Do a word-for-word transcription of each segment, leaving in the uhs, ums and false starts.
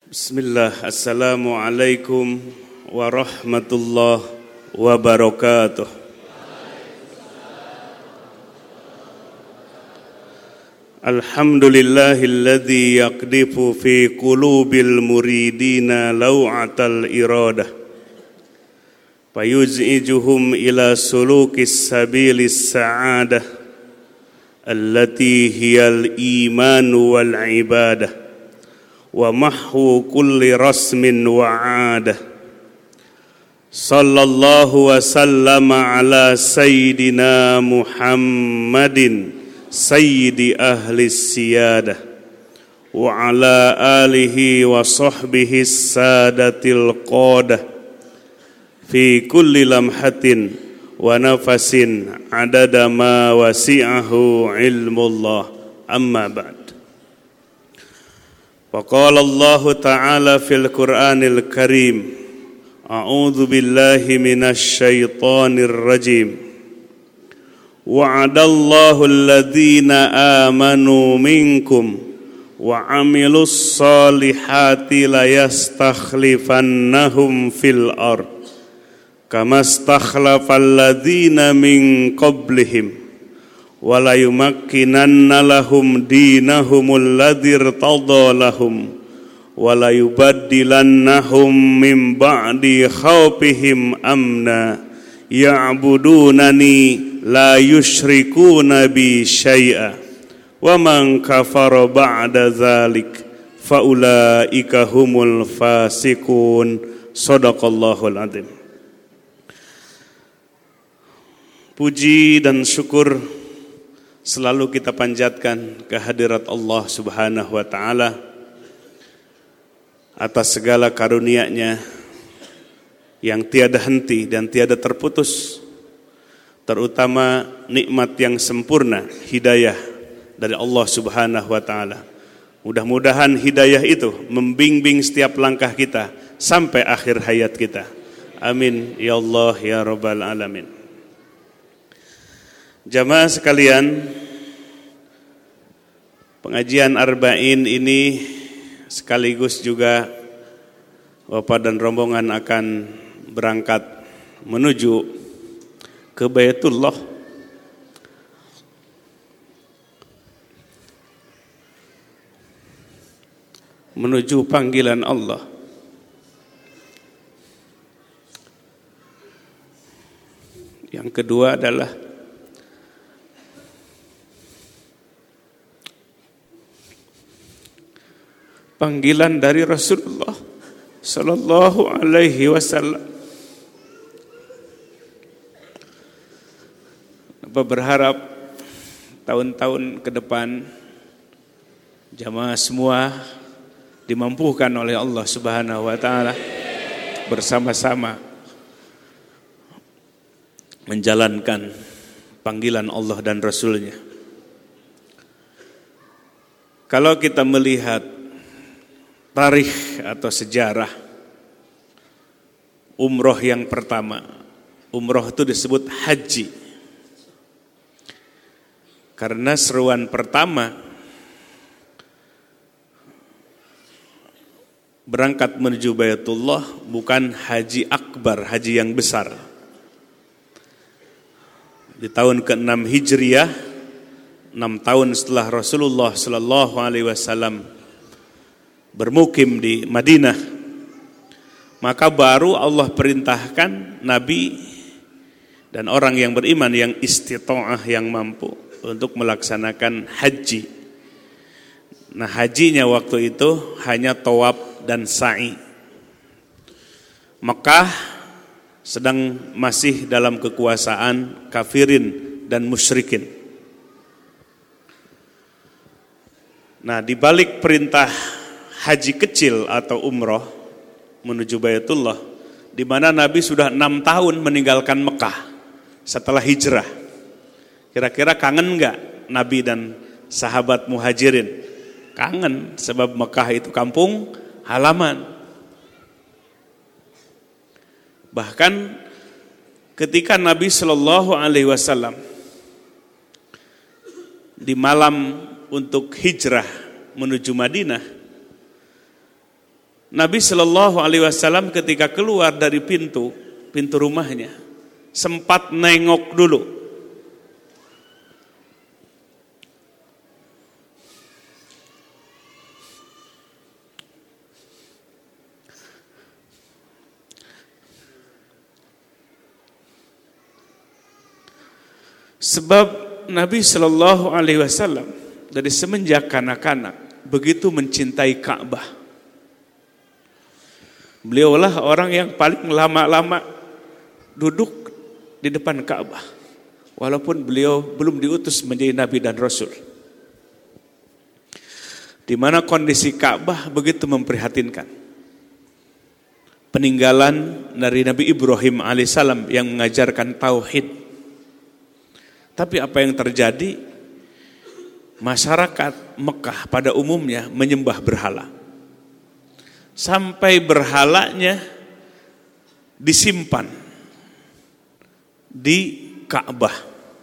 Bismillah, Assalamualaikum warahmatullahi wabarakatuh. Alhamdulillahilladzi yaqdifu fi qulubil muridina law'atal iradah fayuz'ijuhum ila sulukis sabilis sa'adah allati hiyal iman wal ibadah wa mahwu kulli rasmin wa 'adah. Sallallahu wa sallama ala sayyidina Muhammadin sayyidi ahli siyadah wa ala alihi wa sahbihi sadatil qadah fi kulli lamhatin wa nafasin adada ma wasi'ahu ilmullah, amma ba'd. وقال الله تعالى في القرآن الكريم أعوذ بالله من الشيطان الرجيم وعد الله الذين آمنوا منكم وعملوا الصالحات ليستخلفنهم في الأرض كما استخلف الذين من قبلهم wala yumakkinanna lahum dinahum alladzi irtadha lahum wala yubaddilannahum min ba'di khaufihim amna ya'budunani la yusyrikuna bi syai'a wa man kafara ba'da dzalik fa ulaika humul fasiqun. Shadaqallahul adzim. Puji dan syukur selalu kita panjatkan kehadirat Allah Subhanahu wa taala atas segala karunia-Nya yang tiada henti dan tiada terputus, terutama nikmat yang sempurna, hidayah dari Allah Subhanahu wa taala. Mudah-mudahan hidayah itu membimbing setiap langkah kita sampai akhir hayat kita. Amin ya Allah ya rabbal alamin. Jamaah sekalian, pengajian Arba'in ini sekaligus juga Bapak dan rombongan akan berangkat menuju ke Baitullah. Menuju panggilan Allah. Yang kedua adalah panggilan dari Rasulullah sallallahu alaihi wasallam. Bapak berharap tahun-tahun ke depan jamaah semua dimampukan oleh Allah Subhanahu wa taala bersama-sama menjalankan panggilan Allah dan Rasulnya. Kalau kita melihat tarikh atau sejarah umroh yang pertama, umroh itu disebut haji karena seruan pertama berangkat menuju Baitullah bukan haji akbar, haji yang besar. Di tahun keenam Hijriah, enam tahun setelah Rasulullah sallallahu alaihi wasallam bermukim di Madinah, maka baru Allah perintahkan Nabi dan orang yang beriman yang istita'ah, yang mampu untuk melaksanakan haji. Nah, hajinya waktu itu hanya tawaf dan sa'i. Mekah sedang masih dalam kekuasaan kafirin dan musyrikin. Nah, di balik perintah haji kecil atau umroh menuju Baitullah, di mana Nabi sudah enam tahun meninggalkan Mekah setelah hijrah. Kira-kira kangen enggak Nabi dan sahabat muhajirin? Kangen, sebab Mekah itu kampung halaman. Bahkan ketika Nabi Shallallahu Alaihi Wasallam di malam untuk hijrah menuju Madinah, Nabi Shallallahu Alaihi Wasallam ketika keluar dari pintu pintu rumahnya sempat nengok dulu. Sebab Nabi Shallallahu Alaihi Wasallam dari semenjak kanak-kanak begitu mencintai Ka'bah. Beliaulah orang yang paling lama-lama duduk di depan Ka'bah, walaupun beliau belum diutus menjadi Nabi dan Rasul. Di mana kondisi Ka'bah begitu memprihatinkan. Peninggalan dari Nabi Ibrahim alaihissalam yang mengajarkan tauhid. Tapi apa yang terjadi? Masyarakat Mekah pada umumnya menyembah berhala. Sampai berhalanya disimpan di Ka'bah.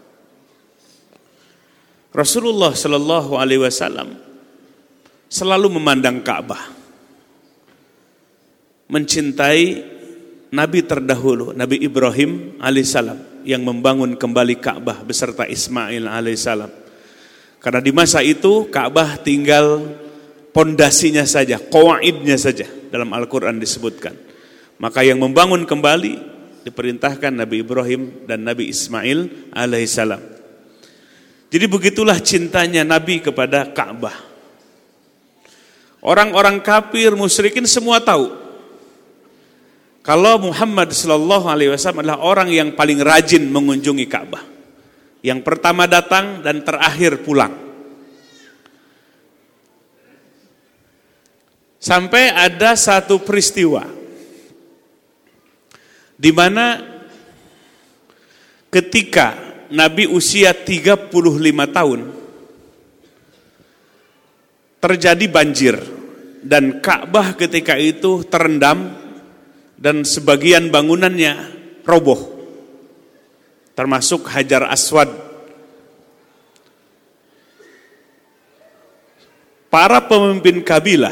Rasulullah Shallallahu Alaihi Wasallam selalu memandang Ka'bah, mencintai Nabi terdahulu, Nabi Ibrahim alaihissalam yang membangun kembali Ka'bah beserta Ismail alaihissalam. Karena di masa itu Ka'bah tinggal pondasinya saja, qawaidnya saja, dalam Al-Quran disebutkan. Maka yang membangun kembali diperintahkan Nabi Ibrahim dan Nabi Ismail alaihissalam. Jadi begitulah cintanya Nabi kepada Ka'bah. Orang-orang kafir, musyrikin semua tahu kalau Muhammad Sallallahu Alaihi Wasallam adalah orang yang paling rajin mengunjungi Ka'bah, yang pertama datang dan terakhir pulang. Sampai ada satu peristiwa di mana ketika Nabi usia tiga puluh lima tahun terjadi banjir dan Ka'bah ketika itu terendam dan sebagian bangunannya roboh, termasuk Hajar Aswad. Para pemimpin kabilah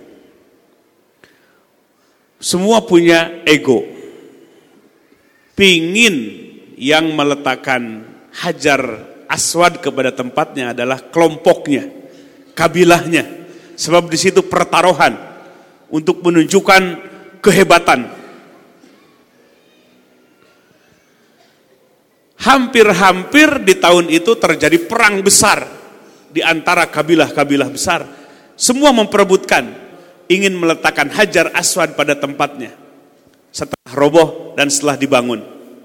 semua punya ego, pingin yang meletakkan Hajar Aswad kepada tempatnya adalah kelompoknya, kabilahnya, sebab di situ pertaruhan untuk menunjukkan kehebatan. Hampir-hampir di tahun itu terjadi perang besar di antara kabilah-kabilah besar. Semua memperebutkan ingin meletakkan Hajar Aswad pada tempatnya setelah roboh dan setelah dibangun.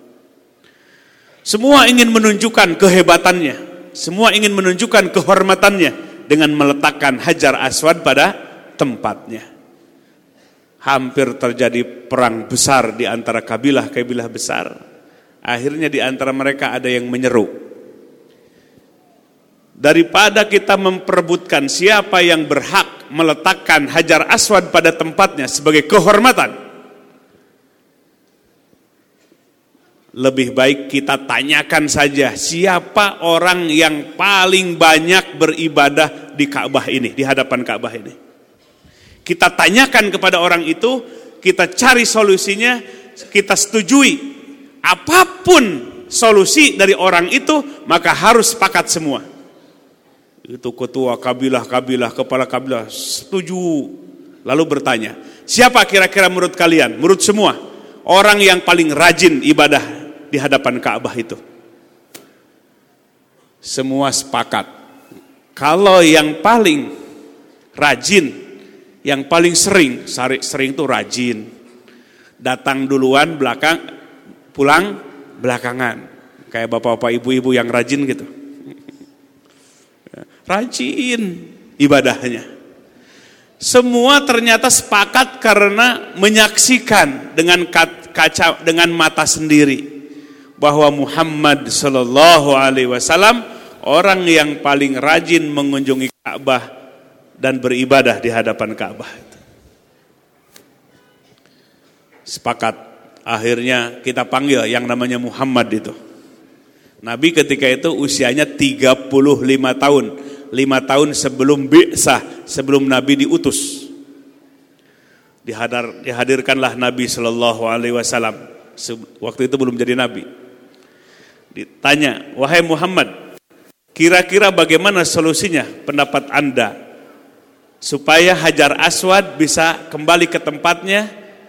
Semua ingin menunjukkan kehebatannya, semua ingin menunjukkan kehormatannya dengan meletakkan Hajar Aswad pada tempatnya. Hampir terjadi perang besar di antara kabilah-kabilah besar. Akhirnya di antara mereka ada yang menyeru, daripada kita memperebutkan siapa yang berhak meletakkan Hajar Aswad pada tempatnya sebagai kehormatan, lebih baik kita tanyakan saja siapa orang yang paling banyak beribadah di Ka'bah ini, di hadapan Ka'bah ini. Kita tanyakan kepada orang itu, kita cari solusinya, kita setujui apapun solusi dari orang itu, maka harus sepakat semua. Itu ketua kabilah-kabilah, kepala kabilah setuju. Lalu bertanya, siapa kira-kira menurut kalian, menurut semua, orang yang paling rajin ibadah di hadapan Ka'bah itu? Semua sepakat, kalau yang paling rajin, yang paling sering, sering itu rajin, datang duluan, belakang, pulang belakangan. Kayak bapak-bapak ibu-ibu yang rajin gitu. Rajin ibadahnya. Semua ternyata sepakat karena menyaksikan dengan kaca, dengan mata sendiri bahwa Muhammad Sallallahu Alaihi Wasallam orang yang paling rajin mengunjungi Ka'bah dan beribadah di hadapan Ka'bah. Sepakat, akhirnya kita panggil yang namanya Muhammad itu. Nabi ketika itu usianya tiga puluh lima tahun. lima tahun sebelum bi'sah, sebelum Nabi diutus. Dihadar, dihadirkanlah Nabi Shallallahu Alaihi Wasallam. Waktu itu belum jadi Nabi. Ditanya, wahai Muhammad, kira-kira bagaimana solusinya pendapat Anda supaya Hajar Aswad bisa kembali ke tempatnya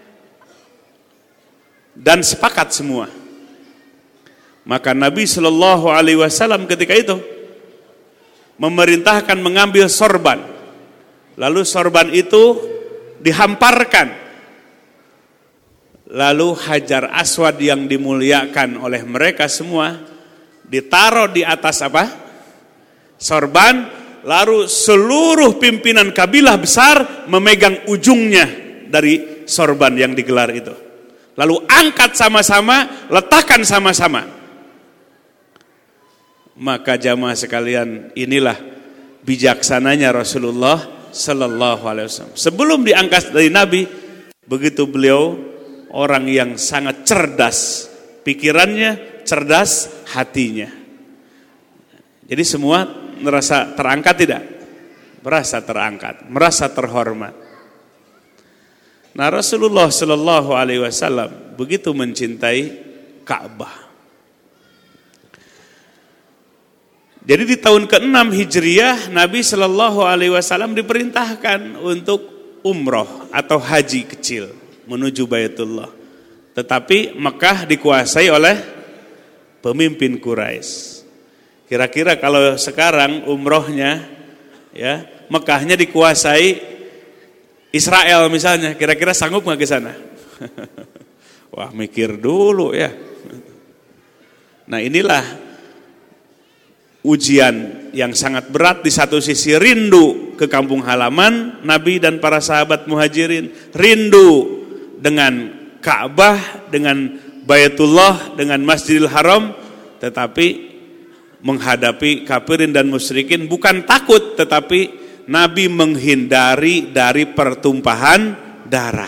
dan sepakat semua? Maka Nabi Shallallahu Alaihi Wasallam ketika itu memerintahkan mengambil sorban, lalu sorban itu dihamparkan, lalu Hajar Aswad yang dimuliakan oleh mereka semua ditaruh di atas apa? Sorban, lalu seluruh pimpinan kabilah besar memegang ujungnya dari sorban yang digelar itu, lalu angkat sama-sama, letakkan sama-sama. Maka jamaah sekalian, inilah bijaksananya Rasulullah Sallallahu Alaihi Wasallam. Sebelum diangkat dari Nabi, begitu beliau orang yang sangat cerdas, pikirannya cerdas, hatinya. Jadi semua merasa terangkat tidak? Merasa terangkat, merasa terhormat. Nah, Rasulullah Sallallahu Alaihi Wasallam begitu mencintai Ka'bah. Jadi di tahun keenam Hijriah, Nabi Shallallahu Alaihi Wasallam diperintahkan untuk umroh atau haji kecil menuju Baitullah. Tetapi Mekah dikuasai oleh pemimpin Quraisy. Kira-kira kalau sekarang umrohnya, ya Mekahnya dikuasai Israel misalnya, kira-kira sanggup nggak ke sana? Wah, mikir dulu ya. Nah, inilah ujian yang sangat berat. Di satu sisi rindu ke kampung halaman Nabi dan para sahabat muhajirin, rindu dengan Ka'bah, dengan Baitullah, dengan Masjidil Haram, tetapi menghadapi kafirin dan musyrikin bukan takut, tetapi Nabi menghindari dari pertumpahan darah.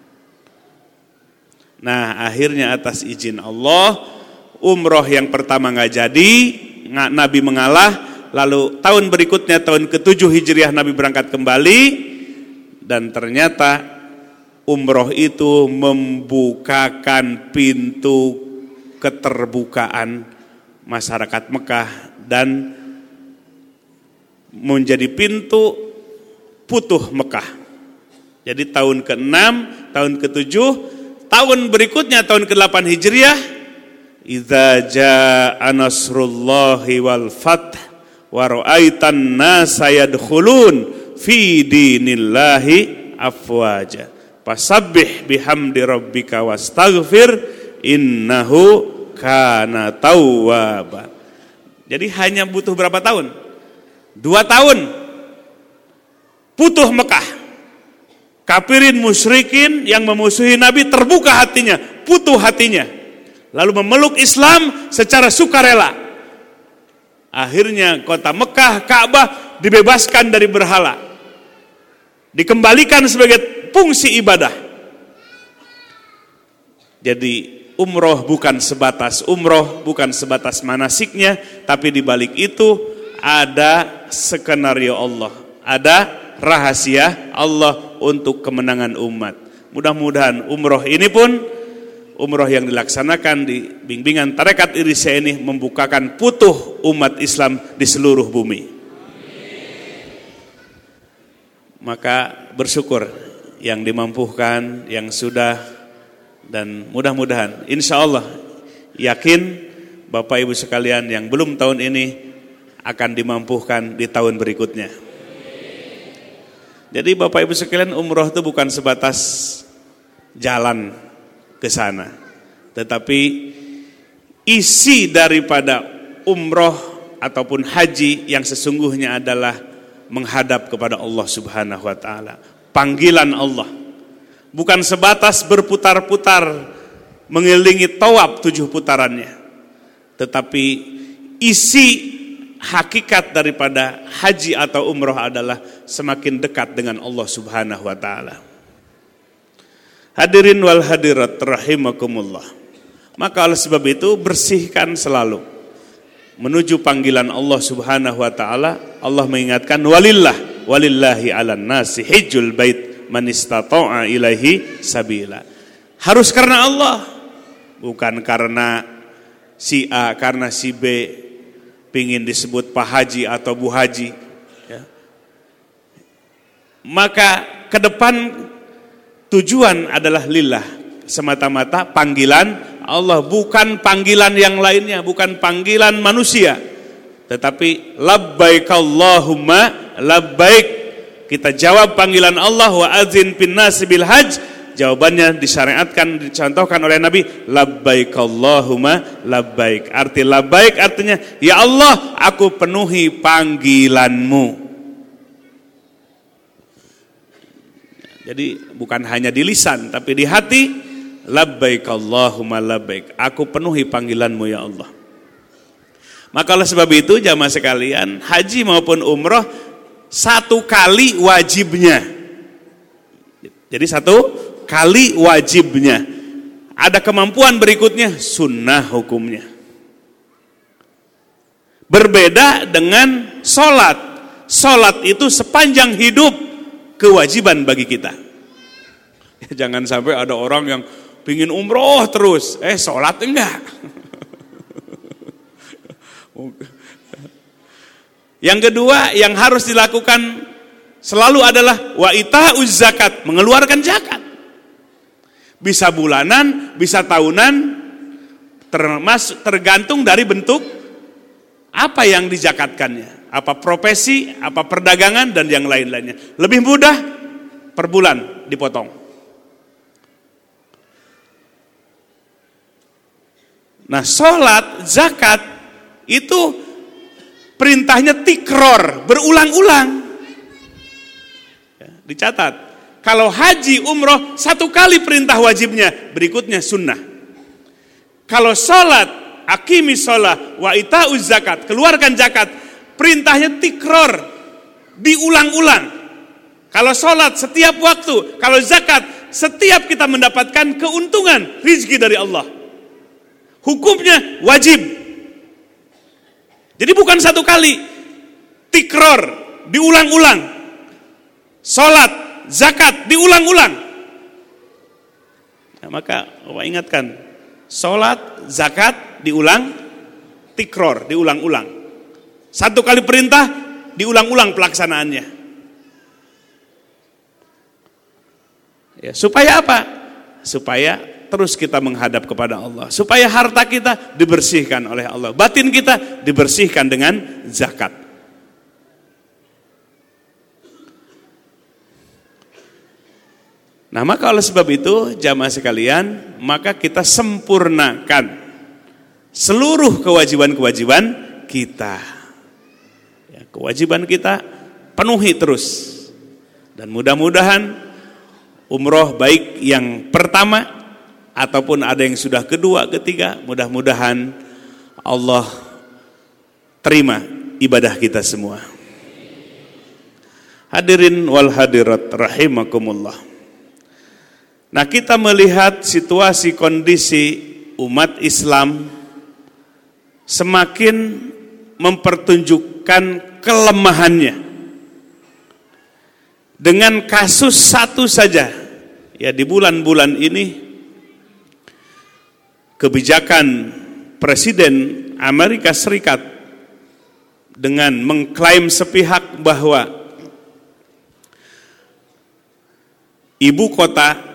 Nah, akhirnya atas izin Allah, umroh yang pertama nggak jadi, Nabi mengalah, lalu tahun berikutnya tahun ketujuh Hijriah Nabi berangkat kembali, dan ternyata umroh itu membukakan pintu keterbukaan masyarakat Mekah dan menjadi pintu Futuh Mekah. Jadi tahun keenam, tahun ketujuh, tahun berikutnya tahun kedelapan Hijriah, idza jaa nasrullahi wal fath wa ra'aitan nasa yadkhulun fi dinillahi afwaja fasabbih bihamdi rabbika wastaghfir innahu kana tawwaba. Jadi hanya butuh berapa tahun? Dua tahun Futuh Mekah. Kafirin musyrikin yang memusuhi Nabi terbuka hatinya, futuh hatinya, lalu memeluk Islam secara sukarela. Akhirnya kota Mekah, Ka'bah dibebaskan dari berhala, dikembalikan sebagai fungsi ibadah. Jadi umroh bukan sebatas umroh, bukan sebatas manasiknya, tapi di balik itu ada skenario Allah, ada rahasia Allah untuk kemenangan umat. Mudah-mudahan umroh ini pun, umroh yang dilaksanakan di bimbingan tarekat Irsyad ini, membukakan futuh umat Islam di seluruh bumi. Maka bersyukur yang dimampukan, yang sudah, dan mudah-mudahan insya Allah, yakin Bapak Ibu sekalian yang belum tahun ini akan dimampukan di tahun berikutnya. Jadi Bapak Ibu sekalian, umroh itu bukan sebatas jalan ke sana, tetapi isi daripada umroh ataupun haji yang sesungguhnya adalah menghadap kepada Allah Subhanahu wa taala. Panggilan Allah bukan sebatas berputar-putar mengelilingi tawaf tujuh putarannya, tetapi isi hakikat daripada haji atau umroh adalah semakin dekat dengan Allah Subhanahu wa taala. Hadirin wal hadirat rahimakumullah. Maka oleh sebab itu bersihkan selalu menuju panggilan Allah Subhanahu wa taala. Allah mengingatkan walillah walillahi 'alan nasi hijjul bait man istata'a ilaihi sabila. Harus karena Allah, bukan karena si A, karena si B pingin disebut Pak Haji atau Bu Haji, ya. Maka ke depan tujuan adalah lillah, semata-mata panggilan Allah, bukan panggilan yang lainnya, bukan panggilan manusia, tetapi labbaik Allahumma labbaik. Kita jawab panggilan Allah, wa adzin fin nasi bil hajj. Jawabannya disyariatkan, dicontohkan oleh Nabi, labbaik Allahumma labbaik. Arti labbaik artinya, ya Allah, aku penuhi panggilanmu. Jadi bukan hanya di lisan, tapi di hati, labbaik Allahumma labbaik. Aku penuhi panggilanmu ya Allah. Maka oleh sebab itu jamaah sekalian, haji maupun umroh satu kali wajibnya. Jadi satu kali wajibnya. Ada kemampuan berikutnya, sunnah hukumnya. Berbeda dengan sholat. Sholat itu sepanjang hidup kewajiban bagi kita. Jangan sampai ada orang yang pingin umroh terus, eh sholat enggak. Yang kedua yang harus dilakukan selalu adalah wa ita'uz zakat, mengeluarkan zakat. Bisa bulanan, bisa tahunan, termasuk tergantung dari bentuk apa yang dizakatkannya, apa profesi, apa perdagangan dan yang lain-lainnya. Lebih mudah per bulan dipotong. Nah, sholat, zakat itu perintahnya tikror, berulang-ulang. Ya, dicatat. Kalau haji, umroh, satu kali perintah wajibnya, berikutnya sunnah. Kalau sholat, akimi sholat, wa ita'uz zakat, keluarkan zakat, perintahnya tikror, diulang-ulang. Kalau sholat setiap waktu, kalau zakat, setiap kita mendapatkan keuntungan, rizki dari Allah. Hukumnya wajib. Jadi bukan satu kali, tikror, diulang-ulang. Sholat, zakat diulang-ulang. Nah, maka Bapak ingatkan, sholat, zakat diulang, tikror diulang-ulang. Satu kali perintah diulang-ulang pelaksanaannya. Ya, supaya apa? Supaya terus kita menghadap kepada Allah, supaya harta kita dibersihkan oleh Allah, batin kita dibersihkan dengan zakat. Nah, maka oleh sebab itu jamaah sekalian, maka kita sempurnakan seluruh kewajiban-kewajiban kita. Ya, kewajiban kita penuhi terus. Dan mudah-mudahan umroh baik yang pertama ataupun ada yang sudah kedua, ketiga, mudah-mudahan Allah terima ibadah kita semua. Hadirin wal hadirat rahimakumullah. Nah, kita melihat situasi kondisi umat Islam semakin mempertunjukkan kelemahannya. Dengan kasus satu saja, ya di bulan-bulan ini, kebijakan Presiden Amerika Serikat dengan mengklaim sepihak bahwa ibu kota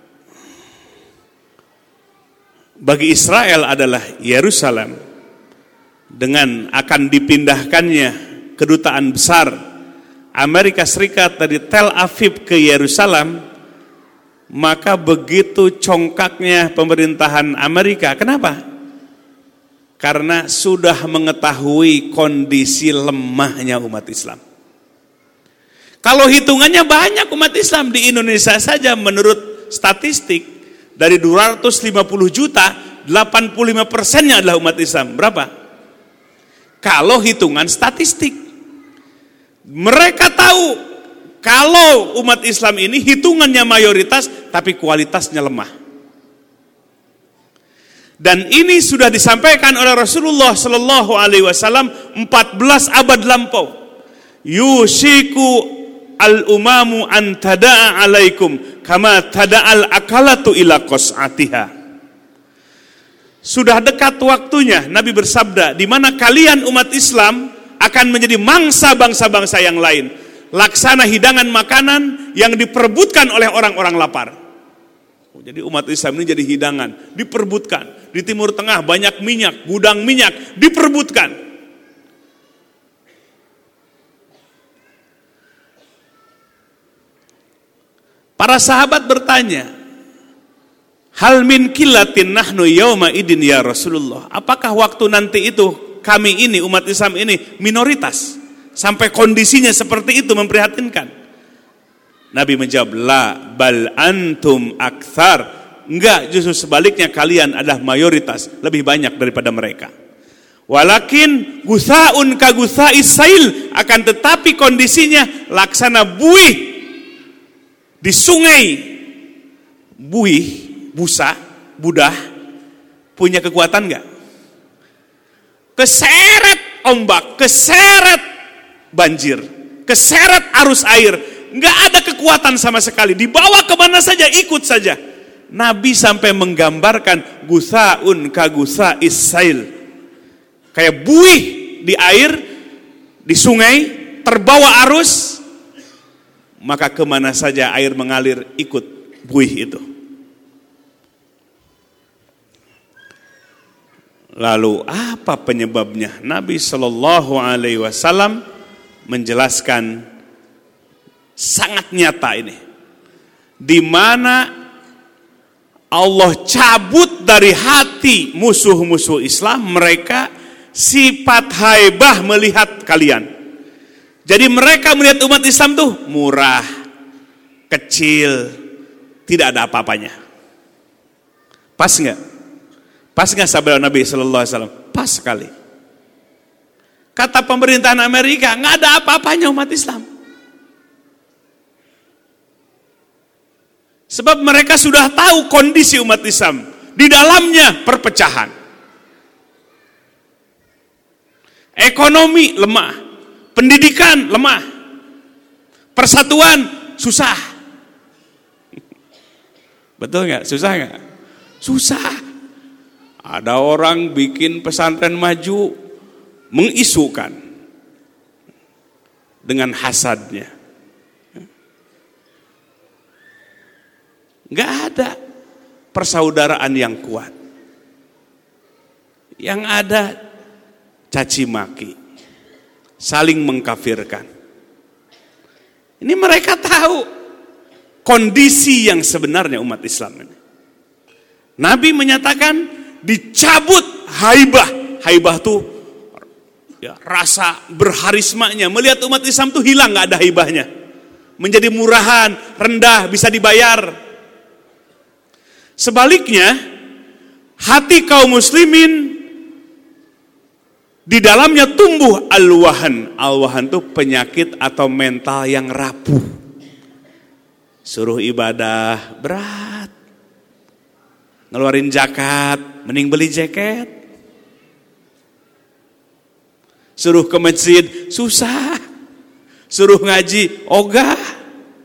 bagi Israel adalah Yerusalem, dengan akan dipindahkannya kedutaan besar Amerika Serikat dari Tel Aviv ke Yerusalem, maka begitu congkaknya pemerintahan Amerika. Kenapa? Karena sudah mengetahui kondisi lemahnya umat Islam. Kalau hitungannya banyak umat Islam di Indonesia saja, menurut statistik dari dua ratus lima puluh juta, delapan puluh lima persennya adalah umat Islam. Berapa? Kalau hitungan statistik. Mereka tahu kalau umat Islam ini hitungannya mayoritas, tapi kualitasnya lemah. Dan ini sudah disampaikan oleh Rasulullah Sallallahu Alaihi Wasallam empat belas abad lampau. Yushiku al-umamu an tada'a alaikum kama tada'al akalatu ila qas'atiha. Sudah dekat waktunya, Nabi bersabda, di mana kalian umat Islam akan menjadi mangsa bangsa-bangsa yang lain. Laksana hidangan makanan yang diperebutkan oleh orang-orang lapar. Jadi umat Islam ini jadi hidangan, diperebutkan. Di Timur Tengah banyak minyak, gudang minyak, diperebutkan. Para sahabat bertanya, hal min kilatin nahnu yauma idin ya Rasulullah. Apakah waktu nanti itu kami ini umat Islam ini minoritas sampai kondisinya seperti itu memprihatinkan? Nabi menjawab, la bal antum akthar. Enggak, justru sebaliknya kalian adalah mayoritas, lebih banyak daripada mereka. Walakin gusaun ka gusais sail, akan tetapi kondisinya laksana buih di sungai. Buih, busa, budah, punya kekuatan enggak? Keseret ombak, keseret banjir, keseret arus air, enggak ada kekuatan sama sekali. Dibawa kemana saja, ikut saja. Nabi sampai menggambarkan gusaun ka gusais sail, kayak buih di air, di sungai, terbawa arus, maka kemana saja air mengalir, ikut buih itu. Lalu apa penyebabnya? Nabi Shallallahu Alaihi Wasallam menjelaskan sangat nyata ini, di mana Allah cabut dari hati musuh-musuh Islam mereka sifat haibah melihat kalian. Jadi mereka melihat umat Islam tuh murah, kecil, tidak ada apa-apanya. Pas nggak? Pas nggak sabda Nabi Sallallahu Alaihi Wasallam? Pas sekali. Kata pemerintahan Amerika, nggak ada apa-apanya umat Islam. Sebab mereka sudah tahu kondisi umat Islam, di dalamnya perpecahan, ekonomi lemah, pendidikan lemah, persatuan susah. Betul nggak? Susah nggak? Susah. Ada orang bikin pesantren maju, mengisukan dengan hasadnya. Nggak ada persaudaraan yang kuat. Yang ada caci maki, saling mengkafirkan. Ini mereka tahu kondisi yang sebenarnya umat Islam ini. Nabi menyatakan dicabut haibah. Haibah tuh ya, rasa berharismanya. Melihat umat Islam tuh hilang, nggak ada haibahnya. Menjadi murahan, rendah, bisa dibayar. Sebaliknya, hati kaum muslimin di dalamnya tumbuh al-wahan. Al-wahan itu penyakit atau mental yang rapuh. Suruh ibadah berat, ngeluarin zakat, mending beli jaket. Suruh ke masjid, susah. Suruh ngaji, ogah.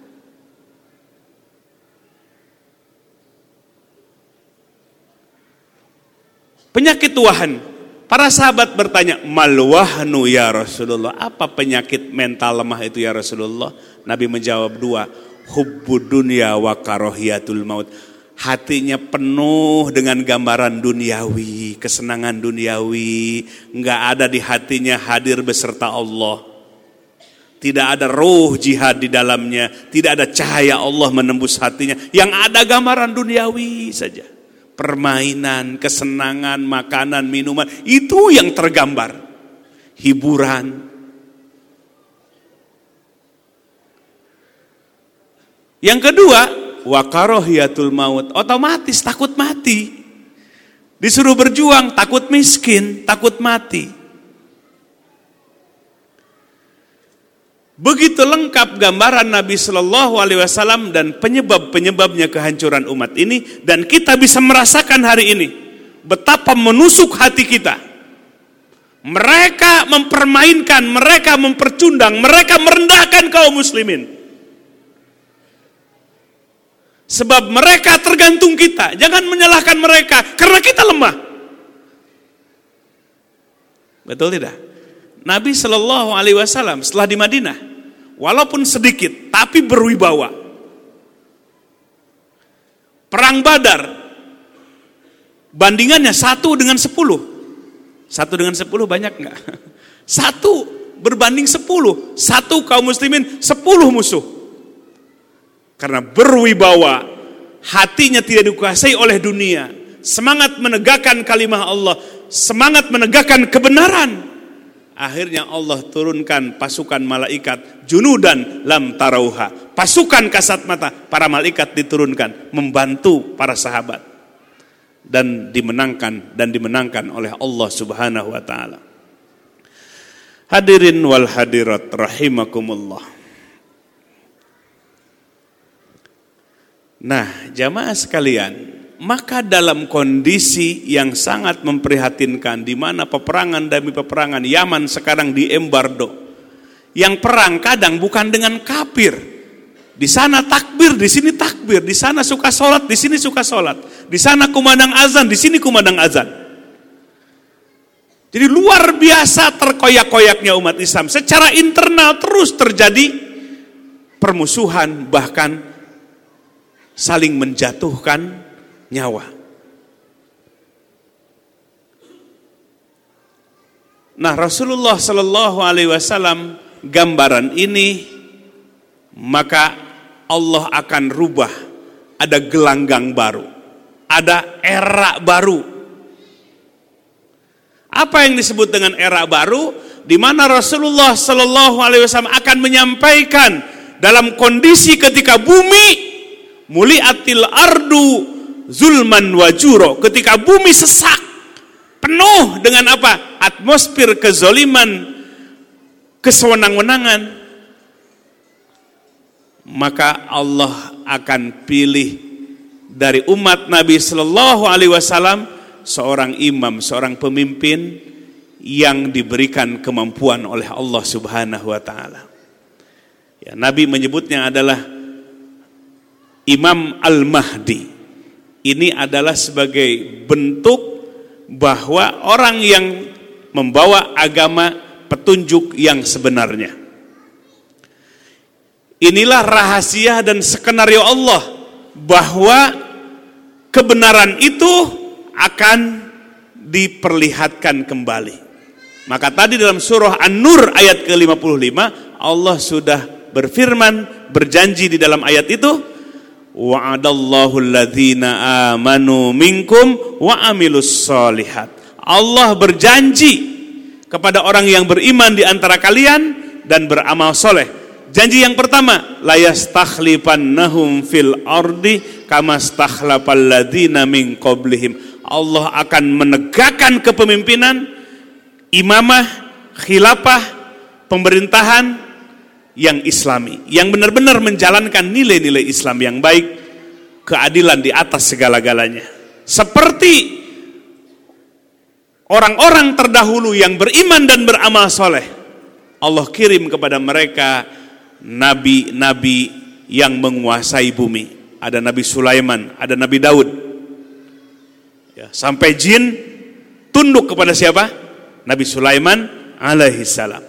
Penyakit wahan. Para sahabat bertanya, mal wahnu ya Rasulullah? Apa penyakit mental lemah itu ya Rasulullah? Nabi menjawab dua, hubbud dunya wa karahiyatul maut. Hatinya penuh dengan gambaran duniawi, kesenangan duniawi, enggak ada di hatinya hadir beserta Allah. Tidak ada ruh jihad di dalamnya, tidak ada cahaya Allah menembus hatinya. Yang ada gambaran duniawi saja. Permainan, kesenangan, makanan, minuman, itu yang tergambar. Hiburan. Yang kedua, wa karahiyatul maut, otomatis takut mati. Disuruh berjuang, takut miskin, takut mati. Begitu lengkap gambaran Nabi Shallallahu Alaihi Wasallam dan penyebab-penyebabnya kehancuran umat ini, dan kita bisa merasakan hari ini betapa menusuk hati kita. Mereka mempermainkan, mereka mempercundang, mereka merendahkan kaum muslimin. Sebab mereka tergantung kita. Jangan menyalahkan mereka karena kita lemah. Betul tidak? Nabi Shallallahu Alaihi Wasallam setelah di Madinah, walaupun sedikit tapi berwibawa. Perang Badar, bandingannya satu dengan sepuluh. Satu dengan sepuluh banyak nggak? Satu berbanding sepuluh. Satu kaum muslimin, sepuluh musuh. Karena berwibawa, hatinya tidak dikuasai oleh dunia. Semangat menegakkan kalimah Allah, semangat menegakkan kebenaran. Akhirnya Allah turunkan pasukan malaikat, junudan lam tarauha. Pasukan kasat mata, para malaikat diturunkan membantu para sahabat dan dimenangkan dan dimenangkan oleh Allah Subhanahu wa taala. Hadirin wal hadirat rahimakumullah. Nah, jamaah sekalian, maka dalam kondisi yang sangat memprihatinkan, di mana peperangan demi peperangan, Yaman sekarang diembargo. Yang perang kadang bukan dengan kafir. Di sana takbir, di sini takbir. Di sana suka sholat, di sini suka sholat. Di sana kumandang azan, di sini kumandang azan. Jadi luar biasa terkoyak-koyaknya umat Islam. Secara internal terus terjadi permusuhan, bahkan saling menjatuhkan nyawa. Nah, Rasulullah Sallallahu Alaihi Wasallam gambaran ini, maka Allah akan rubah, ada gelanggang baru, ada era baru. Apa yang disebut dengan era baru? Di mana Rasulullah Sallallahu Alaihi Wasallam akan menyampaikan dalam kondisi ketika bumi muliatil ardu zulman wajuro, ketika bumi sesak, penuh dengan apa? Atmosfer kezoliman, kesewenang-wenangan, maka Allah akan pilih dari umat Nabi Sallallahu Alaihi Wasallam seorang imam, seorang pemimpin yang diberikan kemampuan oleh Allah Subhanahu Wa Taala. Ya, Nabi menyebutnya adalah Imam Al-Mahdi. Ini adalah sebagai bentuk bahwa orang yang membawa agama petunjuk yang sebenarnya. Inilah rahasia dan skenario Allah bahwa kebenaran itu akan diperlihatkan kembali. Maka tadi dalam surah An-Nur ayat ke lima puluh lima Allah sudah berfirman, berjanji di dalam ayat itu, wa'adallahu alladhina amanu minkum wa amilus solihat. Allah berjanji kepada orang yang beriman di antara kalian dan beramal soleh. Janji yang pertama, la yastakhlifannahum fil ardi kama stakhlafal ladzina min qablihim. Allah akan menegakkan kepemimpinan, imamah, khilafah, pemerintahan yang islami, yang benar-benar menjalankan nilai-nilai Islam yang baik, keadilan di atas segala-galanya. Seperti orang-orang terdahulu yang beriman dan beramal soleh, Allah kirim kepada mereka nabi-nabi yang menguasai bumi. Ada Nabi Sulaiman, ada Nabi Daud. Ya, sampai jin tunduk kepada siapa? Nabi Sulaiman alaihi salam.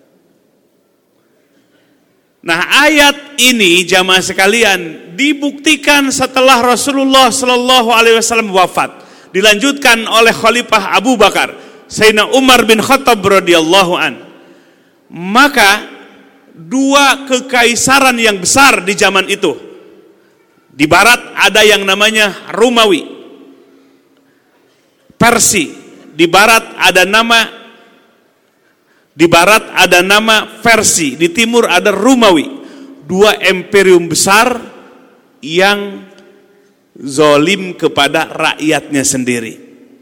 Nah, ayat ini jamaah sekalian dibuktikan setelah Rasulullah Sallallahu Alaihi Wasallam wafat, dilanjutkan oleh Khalifah Abu Bakar, Sayyidina Umar bin Khattab radhiyallahu an. Maka dua kekaisaran yang besar di zaman itu, di barat ada yang namanya Romawi, Persia, di barat ada nama Di barat ada nama Persia, di timur ada Romawi. Dua imperium besar yang zalim kepada rakyatnya sendiri.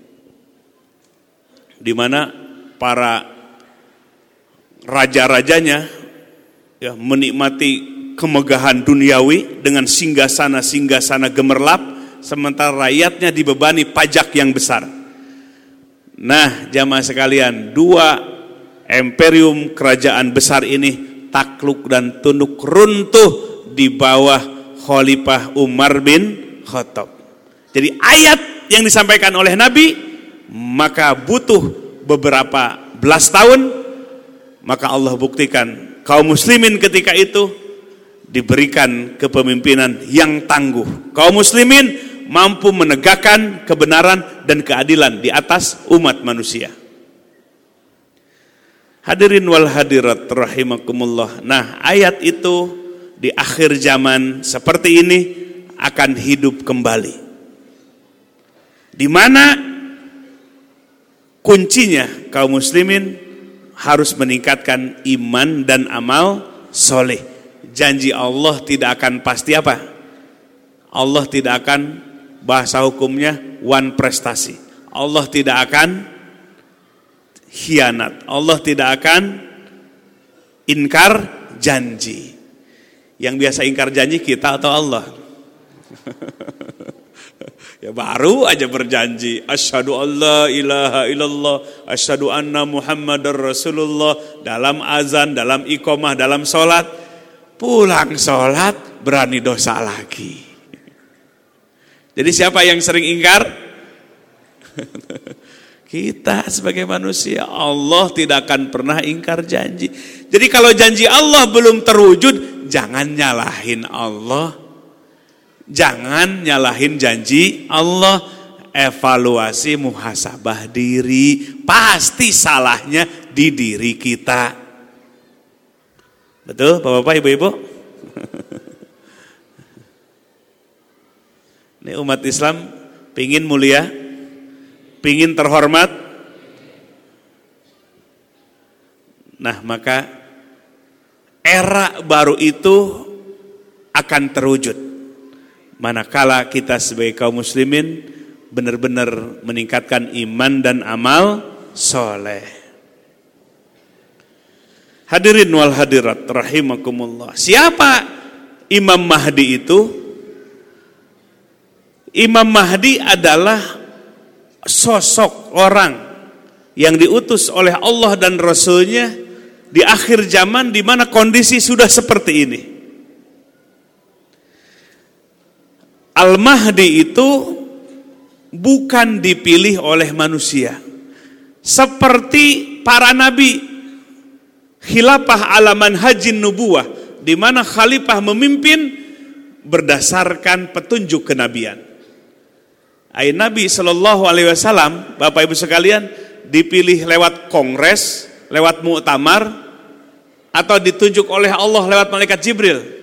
Di mana para raja-rajanya ya, menikmati kemegahan duniawi dengan singgasana-singgasana gemerlap, sementara rakyatnya dibebani pajak yang besar. Nah, jamaah sekalian, dua imperium kerajaan besar ini takluk dan tunduk runtuh di bawah Khalifah Umar bin Khattab. Jadi ayat yang disampaikan oleh Nabi maka butuh beberapa belas tahun, maka Allah buktikan kaum muslimin ketika itu diberikan kepemimpinan yang tangguh. Kaum muslimin mampu menegakkan kebenaran dan keadilan di atas umat manusia. Hadirin wal hadirat rahimakumullah. Nah, ayat itu di akhir zaman seperti ini akan hidup kembali. Di mana kuncinya kaum muslimin harus meningkatkan iman dan amal soleh. Janji Allah tidak akan pasti apa? Allah tidak akan, bahasa hukumnya, one prestasi. Allah tidak akan khianat. Allah tidak akan ingkar janji. Yang biasa ingkar janji kita atau Allah? Ya baru aja berjanji, asyhadu alla ilaha illallah, asyhadu anna muhammadar rasulullah, dalam azan, dalam iqamah, dalam sholat, pulang sholat berani dosa lagi. Jadi siapa yang sering ingkar? Kita sebagai manusia. Allah tidak akan pernah ingkar janji. Jadi kalau janji Allah belum terwujud, jangan nyalahin Allah. Jangan nyalahin janji Allah. Evaluasi, muhasabah diri. Pasti salahnya di diri kita. Betul Bapak-bapak, Ibu-ibu? Ini umat Islam pingin mulia, pingin terhormat. Nah, maka era baru itu akan terwujud manakala kita sebagai kaum muslimin benar-benar meningkatkan iman dan amal soleh. Hadirin wal hadirat rahimakumullah. Siapa Imam Mahdi itu? Imam Mahdi adalah sosok orang yang diutus oleh Allah dan Rasulnya di akhir zaman di mana kondisi sudah seperti ini. Al-Mahdi itu bukan dipilih oleh manusia. Seperti para nabi, khilafah ala manhajin nubuwah, di mana khalifah memimpin berdasarkan petunjuk kenabian. Ay Nabi Shallallahu Alaihi Wasallam, Bapak Ibu sekalian, dipilih lewat kongres, lewat muktamar, atau ditunjuk oleh Allah lewat malaikat Jibril.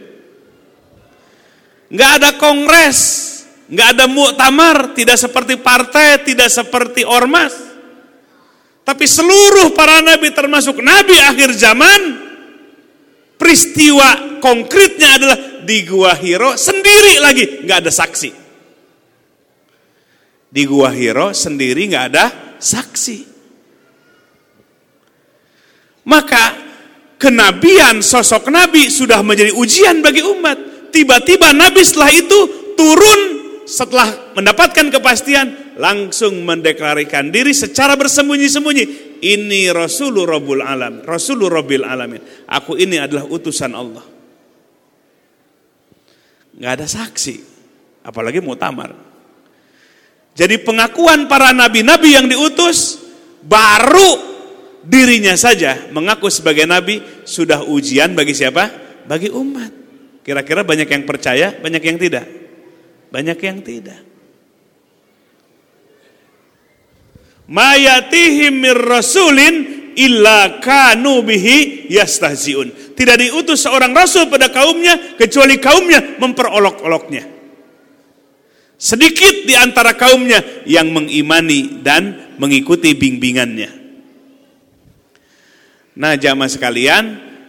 Nggak ada kongres, nggak ada muktamar, tidak seperti partai, tidak seperti ormas. Tapi seluruh para nabi termasuk nabi akhir zaman, peristiwa konkretnya adalah di Gua Hiro sendiri lagi, nggak ada saksi. Di Gua Hiro sendiri nggak ada saksi. Maka kenabian sosok nabi sudah menjadi ujian bagi umat. Tiba-tiba Nabi setelah itu turun setelah mendapatkan kepastian, langsung mendeklarasikan diri secara bersembunyi-sembunyi. Ini Rasulur Rabbul Alamin, Rasulur Rabbil Alamin. Aku ini adalah utusan Allah. Nggak ada saksi, apalagi muktamar. Jadi pengakuan para nabi-nabi yang diutus, baru dirinya saja mengaku sebagai nabi, sudah ujian bagi siapa? Bagi umat. Kira-kira banyak yang percaya, banyak yang tidak? Banyak yang tidak. Ma yatihim mir rasulin illa kanu bihi yastahziun. Tidak diutus seorang rasul pada kaumnya kecuali kaumnya memperolok-oloknya. Sedikit di antara kaumnya yang mengimani dan mengikuti bimbingannya. Nah, jamaah sekalian,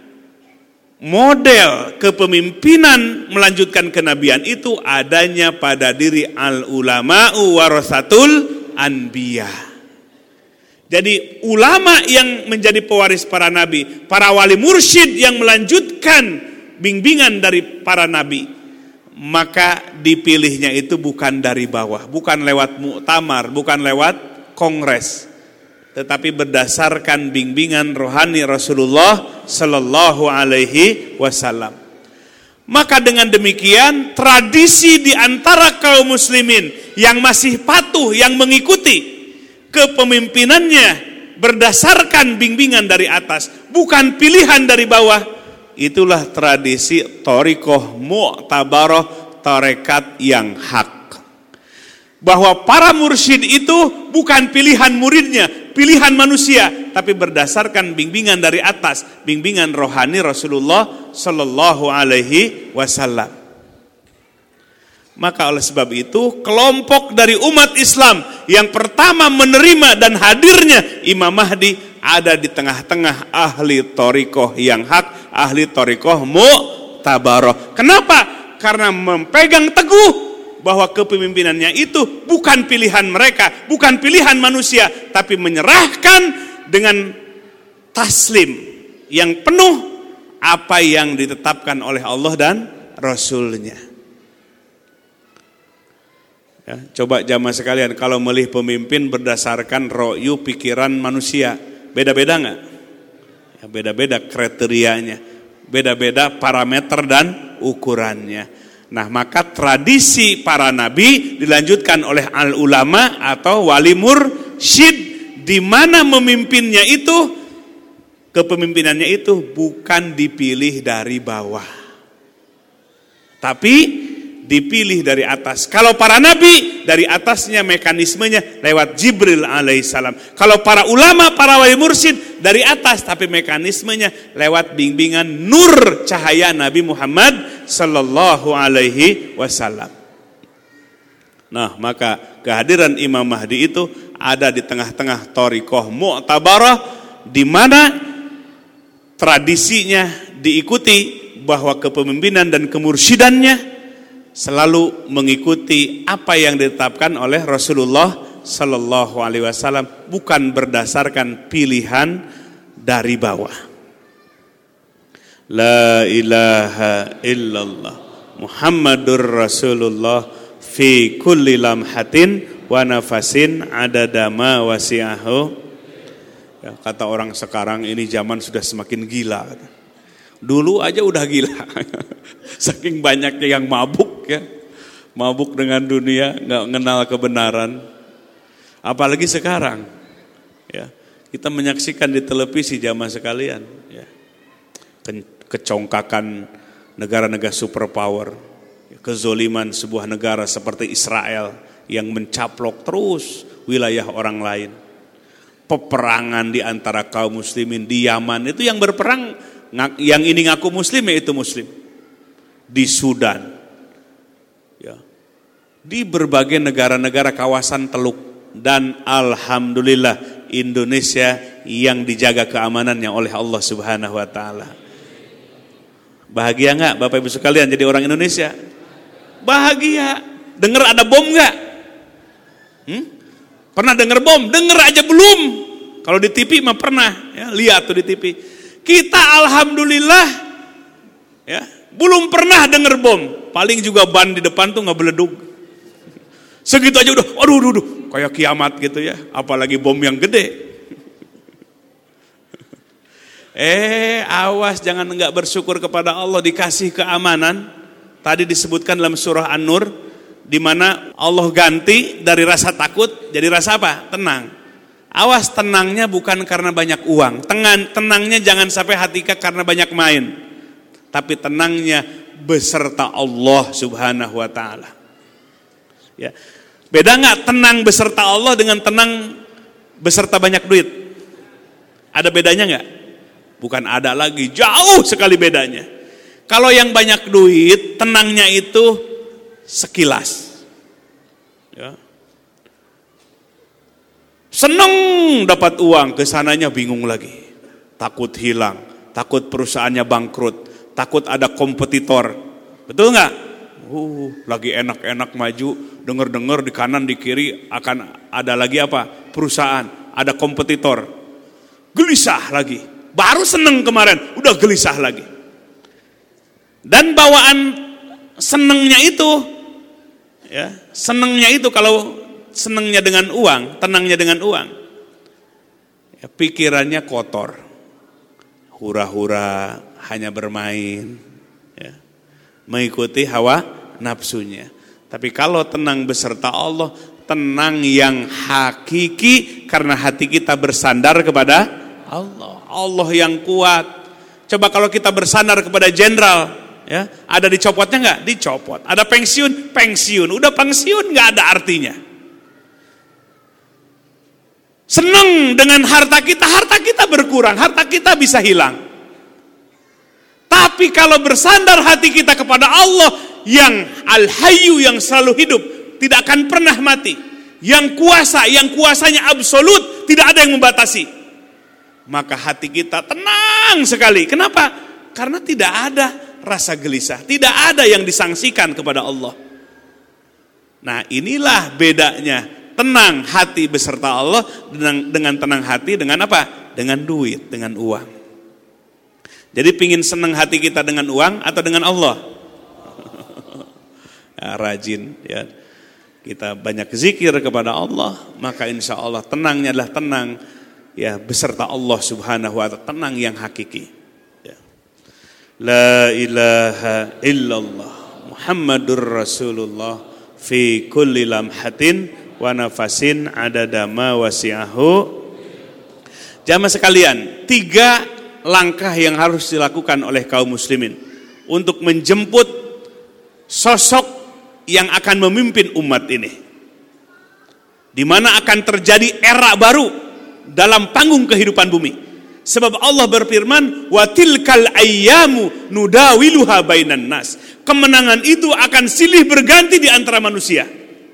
model kepemimpinan melanjutkan kenabian itu adanya pada diri al-ulama'u warasatul anbiya. Jadi ulama yang menjadi pewaris para nabi, para wali mursyid yang melanjutkan bimbingan dari para nabi, maka dipilihnya itu bukan dari bawah, bukan lewat muktamar, bukan lewat kongres, tetapi berdasarkan bimbingan rohani Rasulullah Sallallahu Alaihi Wasallam. Maka dengan demikian tradisi di antara kaum muslimin yang masih patuh, yang mengikuti kepemimpinannya berdasarkan bimbingan dari atas, bukan pilihan dari bawah, itulah tradisi thariqah mu'tabarah, tarekat yang hak. Bahwa para mursyid itu bukan pilihan muridnya, pilihan manusia, tapi berdasarkan bimbingan dari atas, bimbingan rohani Rasulullah Sallallahu Alaihi Wasallam. Maka oleh sebab itu, kelompok dari umat Islam yang pertama menerima dan hadirnya Imam Mahdi ada di tengah-tengah ahli thariqah yang hak, ahli thariqah mu'tabarah. Kenapa? Karena memegang teguh bahwa kepemimpinannya itu bukan pilihan mereka, bukan pilihan manusia, tapi menyerahkan dengan taslim yang penuh apa yang ditetapkan oleh Allah dan Rasul-Nya. Ya, coba jamaah sekalian, kalau milih pemimpin berdasarkan ro'yu pikiran manusia, beda-beda nggak? Ya, beda-beda kriterianya, beda-beda parameter dan ukurannya. Nah, maka tradisi para nabi dilanjutkan oleh al ulama atau wali mursyid, di mana memimpinnya itu, kepemimpinannya itu bukan dipilih dari bawah, tapi dipilih dari atas. Kalau para nabi, dari atasnya mekanismenya lewat Jibril alaihissalam. Kalau para ulama, para wali mursyid, dari atas, tapi mekanismenya lewat bimbingan nur cahaya Nabi Muhammad sallallahu alaihi wasallam. Nah, maka kehadiran Imam Mahdi itu ada di tengah-tengah thariqah mu'tabarah, di mana tradisinya diikuti bahwa kepemimpinan dan kemursyidannya selalu mengikuti apa yang ditetapkan oleh Rasulullah Sallallahu Alaihi Wasallam, bukan berdasarkan pilihan dari bawah. La ilaha illallah Muhammadur Rasulullah fi kulli lamhatin wa nafasin adadama wasi'ahu. Ya, kata orang sekarang ini zaman sudah semakin gila. Dulu aja udah gila. Saking banyaknya yang mabuk ya. Mabuk dengan dunia, enggak mengenal kebenaran. Apalagi sekarang. Ya. Kita menyaksikan di televisi jamaah sekalian, ya. Kecongkakan negara-negara superpower, kezoliman sebuah negara seperti Israel yang mencaplok terus wilayah orang lain. Peperangan di antara kaum muslimin di Yaman itu yang berperang, yang ini ngaku muslim ya itu muslim. Di Sudan, ya, di berbagai negara-negara kawasan Teluk, dan alhamdulillah Indonesia yang dijaga keamanannya oleh Allah Subhanahu Wa Taala. Bahagia nggak Bapak Ibu sekalian jadi orang Indonesia? Bahagia. Dengar ada bom nggak? Hmm? Pernah dengar bom? Dengar aja belum? Kalau di T V mah pernah, ya, lihat tuh di T V. Kita alhamdulillah, ya, belum pernah dengar bom. Paling juga ban di depan tuh nggak beleduk. Segitu aja udah, aduh, aduh, aduh, kayak kiamat gitu ya. Apalagi bom yang gede. Eh, awas jangan nggak bersyukur kepada Allah dikasih keamanan. Tadi disebutkan dalam surah An-Nur, di mana Allah ganti dari rasa takut jadi rasa apa? Tenang. Awas, tenangnya bukan karena banyak uang. Tenang, tenangnya jangan sampai hatinya karena banyak main. Tapi tenangnya beserta Allah Subhanahu Wa Taala. Ya, beda nggak tenang beserta Allah dengan tenang beserta banyak duit? Ada bedanya nggak? Bukan ada lagi, jauh sekali bedanya. Kalau yang banyak duit, tenangnya itu sekilas. Ya. Seneng dapat uang, kesananya bingung lagi. Takut hilang, takut perusahaannya bangkrut, takut ada kompetitor. Betul nggak? Uh, lagi enak-enak maju, dengar-dengar di kanan di kiri akan ada lagi apa? Perusahaan, ada kompetitor. Gelisah lagi. Baru seneng kemarin, udah gelisah lagi. Dan bawaan senengnya itu, ya, senengnya itu kalau senengnya dengan uang, tenangnya dengan uang, ya, pikirannya kotor, hura-hura, hanya bermain, ya. mengikuti hawa nafsunya. Tapi kalau tenang beserta Allah, tenang yang hakiki karena hati kita bersandar kepada Allah. Allah yang kuat. Coba kalau kita bersandar kepada jenderal, ya, ada dicopotnya nggak? Dicopot. Ada pensiun? Pensiun. Udah pensiun nggak ada artinya. Senang dengan harta kita, harta kita berkurang, harta kita bisa hilang. Tapi kalau bersandar hati kita kepada Allah yang Al-Hayyu, yang selalu hidup, tidak akan pernah mati, yang kuasa, yang kuasanya absolut, tidak ada yang membatasi, maka hati kita tenang sekali. Kenapa? Karena tidak ada rasa gelisah, tidak ada yang disangsikan kepada Allah. Nah, inilah bedanya tenang hati beserta Allah dengan, dengan tenang hati dengan apa? Dengan duit, dengan uang. Jadi pingin senang hati kita dengan uang atau dengan Allah? Ya, rajin ya. Kita banyak zikir kepada Allah, maka insya Allah tenangnya adalah tenang ya beserta Allah Subhanahu wa ta'ala, tenang yang hakiki. Ya. La ilaha illallah Muhammadur Rasulullah fi kulli lamhatin wa nafasin adada ma wasi'ahu. Jamaah sekalian, tiga langkah yang harus dilakukan oleh kaum muslimin untuk menjemput sosok yang akan memimpin umat ini, di mana akan terjadi era baru dalam panggung kehidupan bumi. Sebab Allah berfirman, wa tilkal ayyamu nudawiluha bainan nas. Kemenangan itu akan silih berganti di antara manusia.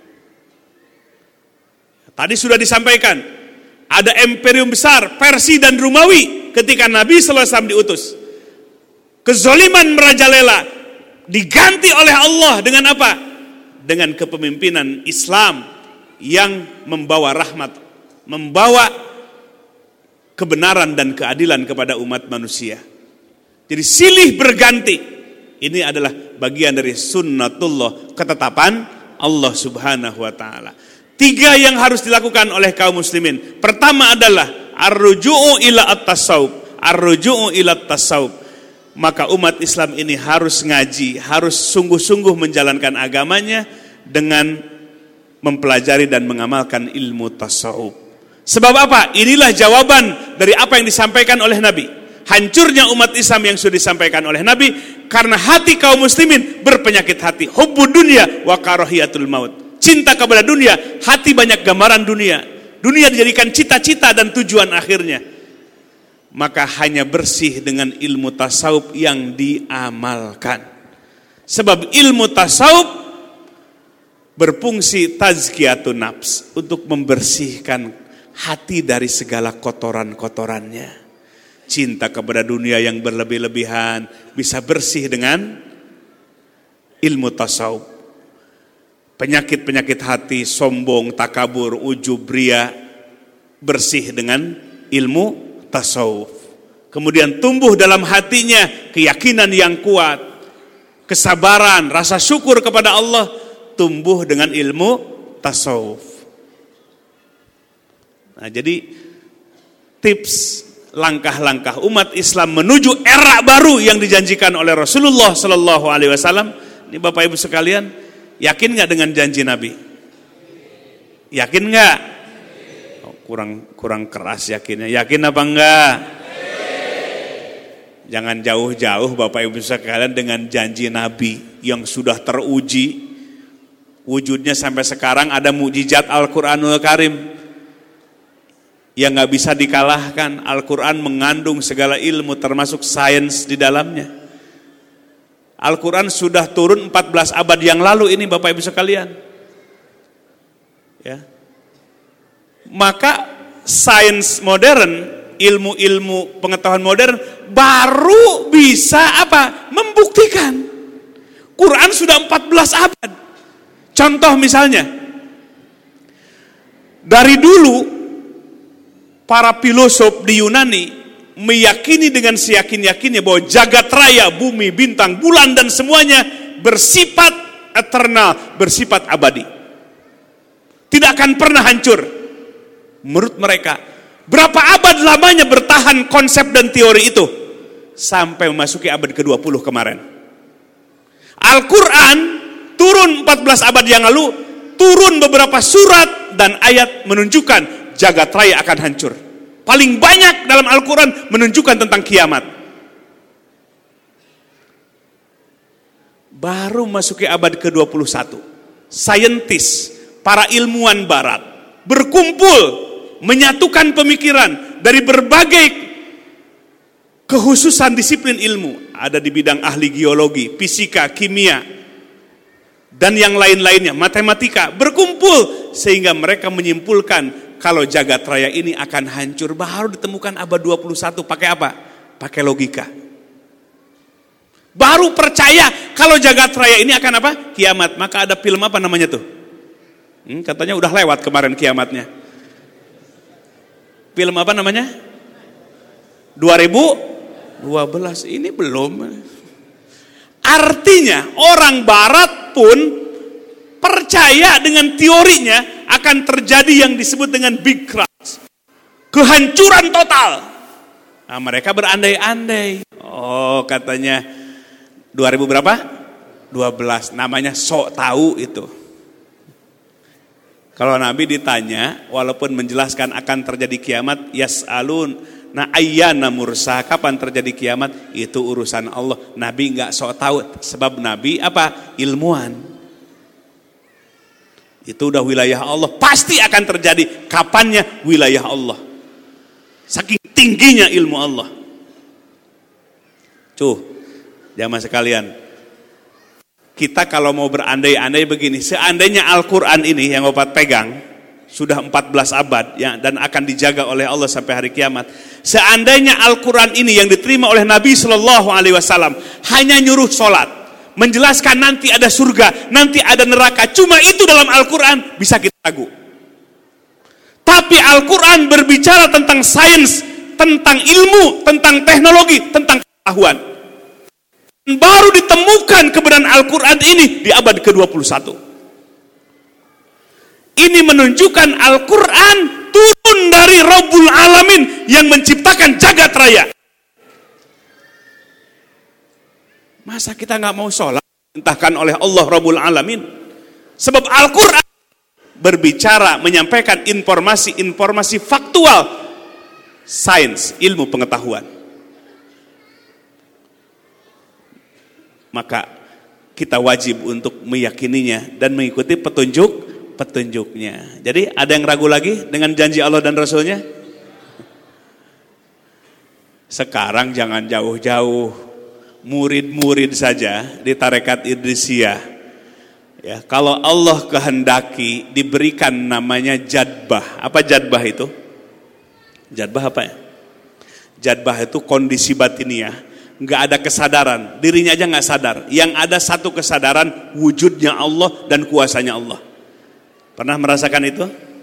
Tadi sudah disampaikan, ada imperium besar Persia dan Romawi ketika Nabi sallallahu alaihi wasallam diutus. Kezaliman merajalela diganti oleh Allah dengan apa? Dengan kepemimpinan Islam yang membawa rahmat, membawa kebenaran dan keadilan kepada umat manusia. Jadi silih berganti. Ini adalah bagian dari sunnatullah, ketetapan Allah Subhanahu wa ta'ala. Tiga yang harus dilakukan oleh kaum muslimin. Pertama adalah ar-ruju'u ila at-tasawuf, ar-ruju'u ila at-tasawuf. Maka umat Islam ini harus ngaji, harus sungguh-sungguh menjalankan agamanya dengan mempelajari dan mengamalkan ilmu tasawuf. Sebab apa? Inilah jawaban dari apa yang disampaikan oleh Nabi. Hancurnya umat Islam yang sudah disampaikan oleh Nabi karena hati kaum muslimin berpenyakit hati. Hubbud dunya wa karahiyatul maut. Cinta kepada dunia, hati banyak gambaran dunia. Dunia dijadikan cita-cita dan tujuan akhirnya. Maka hanya bersih dengan ilmu tasawuf yang diamalkan. Sebab ilmu tasawuf berfungsi tazkiyatun nafs, untuk membersihkan hati dari segala kotoran-kotorannya. Cinta kepada dunia yang berlebih-lebihan bisa bersih dengan ilmu tasawuf. Penyakit-penyakit hati, sombong, takabur, ujub, ria, bersih dengan ilmu tasawuf. Kemudian tumbuh dalam hatinya keyakinan yang kuat, kesabaran, rasa syukur kepada Allah, tumbuh dengan ilmu tasawuf. Nah, jadi tips langkah-langkah umat Islam menuju era baru yang dijanjikan oleh Rasulullah Sallallahu Alaihi Wasallam. Ini Bapak Ibu sekalian, yakin nggak dengan janji Nabi? Yakin nggak? Oh, kurang kurang keras yakinnya. Yakin apa enggak? Jangan jauh-jauh Bapak Ibu sekalian dengan janji Nabi yang sudah teruji wujudnya sampai sekarang. Ada mukjizat Al-Quranul Karim yang gak bisa dikalahkan. Al-Quran mengandung segala ilmu termasuk sains di dalamnya. Al-Quran sudah turun empat belas abad yang lalu ini Bapak Ibu sekalian ya. Maka sains modern, ilmu-ilmu pengetahuan modern baru bisa apa? Membuktikan Quran sudah empat belas abad. Contoh misalnya, dari dulu para filosof di Yunani meyakini dengan seyakin-yakinnya bahwa jagat raya, bumi, bintang, bulan dan semuanya bersifat eternal, bersifat abadi. Tidak akan pernah hancur. Menurut mereka, berapa abad lamanya bertahan konsep dan teori itu? Sampai memasuki abad ke dua puluh kemarin. Al-Quran turun empat belas abad yang lalu, turun beberapa surat dan ayat menunjukkan jagat raya akan hancur. Paling banyak dalam Al-Quran menunjukkan tentang kiamat. Baru masuki abad ke dua puluh satu, saintis, para ilmuwan barat berkumpul menyatukan pemikiran dari berbagai kehususan disiplin ilmu. Ada di bidang ahli geologi, fisika, kimia, dan yang lain-lainnya, matematika, berkumpul sehingga mereka menyimpulkan kalau jagat raya ini akan hancur. Baru ditemukan abad dua puluh satu. Pakai apa? Pakai logika. Baru percaya kalau jagat raya ini akan apa? Kiamat. Maka ada film apa namanya tuh? Hmm, katanya udah lewat kemarin kiamatnya. Film apa namanya? dua ribu dua belas. Ini belum. Artinya orang barat pun percaya dengan teorinya akan terjadi yang disebut dengan big crash, kehancuran total. Nah, mereka berandai-andai. Oh, katanya dua ribu berapa? dua belas. Namanya sok tahu itu. Kalau Nabi ditanya, walaupun menjelaskan akan terjadi kiamat, yas'alun, nah ayyana mursa, kapan terjadi kiamat? Itu urusan Allah. Nabi enggak sok tahu, sebab Nabi apa? Ilmuwan. Itu udah wilayah Allah, pasti akan terjadi. Kapannya? Wilayah Allah. Saking tingginya ilmu Allah. Tuh, jamaah sekalian, kita kalau mau berandai-andai begini, seandainya Al-Quran ini yang Bapak pegang sudah empat belas abad ya, dan akan dijaga oleh Allah sampai hari kiamat. Seandainya Al-Quran ini yang diterima oleh Nabi Shallallahu Alaihi Wasallam hanya nyuruh sholat, menjelaskan nanti ada surga, nanti ada neraka, cuma itu dalam Al-Quran, bisa kita ragu. Tapi Al-Quran berbicara tentang sains, tentang ilmu, tentang teknologi, tentang pengetahuan. Baru ditemukan kebenaran Al-Quran ini di abad ke dua puluh satu. Ini menunjukkan Al-Quran turun dari Rabbul Alamin yang menciptakan jagat raya. Masa kita gak mau sholat diperintahkan oleh Allah Rabbul Alamin? Sebab Al-Quran berbicara, menyampaikan informasi-informasi faktual, sains, ilmu pengetahuan. Maka kita wajib untuk meyakininya dan mengikuti petunjuk petunjuknya. Jadi ada yang ragu lagi dengan janji Allah dan Rasulnya? Sekarang jangan jauh-jauh, murid-murid saja di tarekat Idrisiyah. Ya, kalau Allah kehendaki diberikan namanya jadbah. Apa jadbah itu? Jadbah apa ya? Jadbah itu kondisi batiniah. Nggak ada kesadaran, dirinya aja nggak sadar. Yang ada satu kesadaran, wujudnya Allah dan kuasanya Allah. Pernah merasakan itu?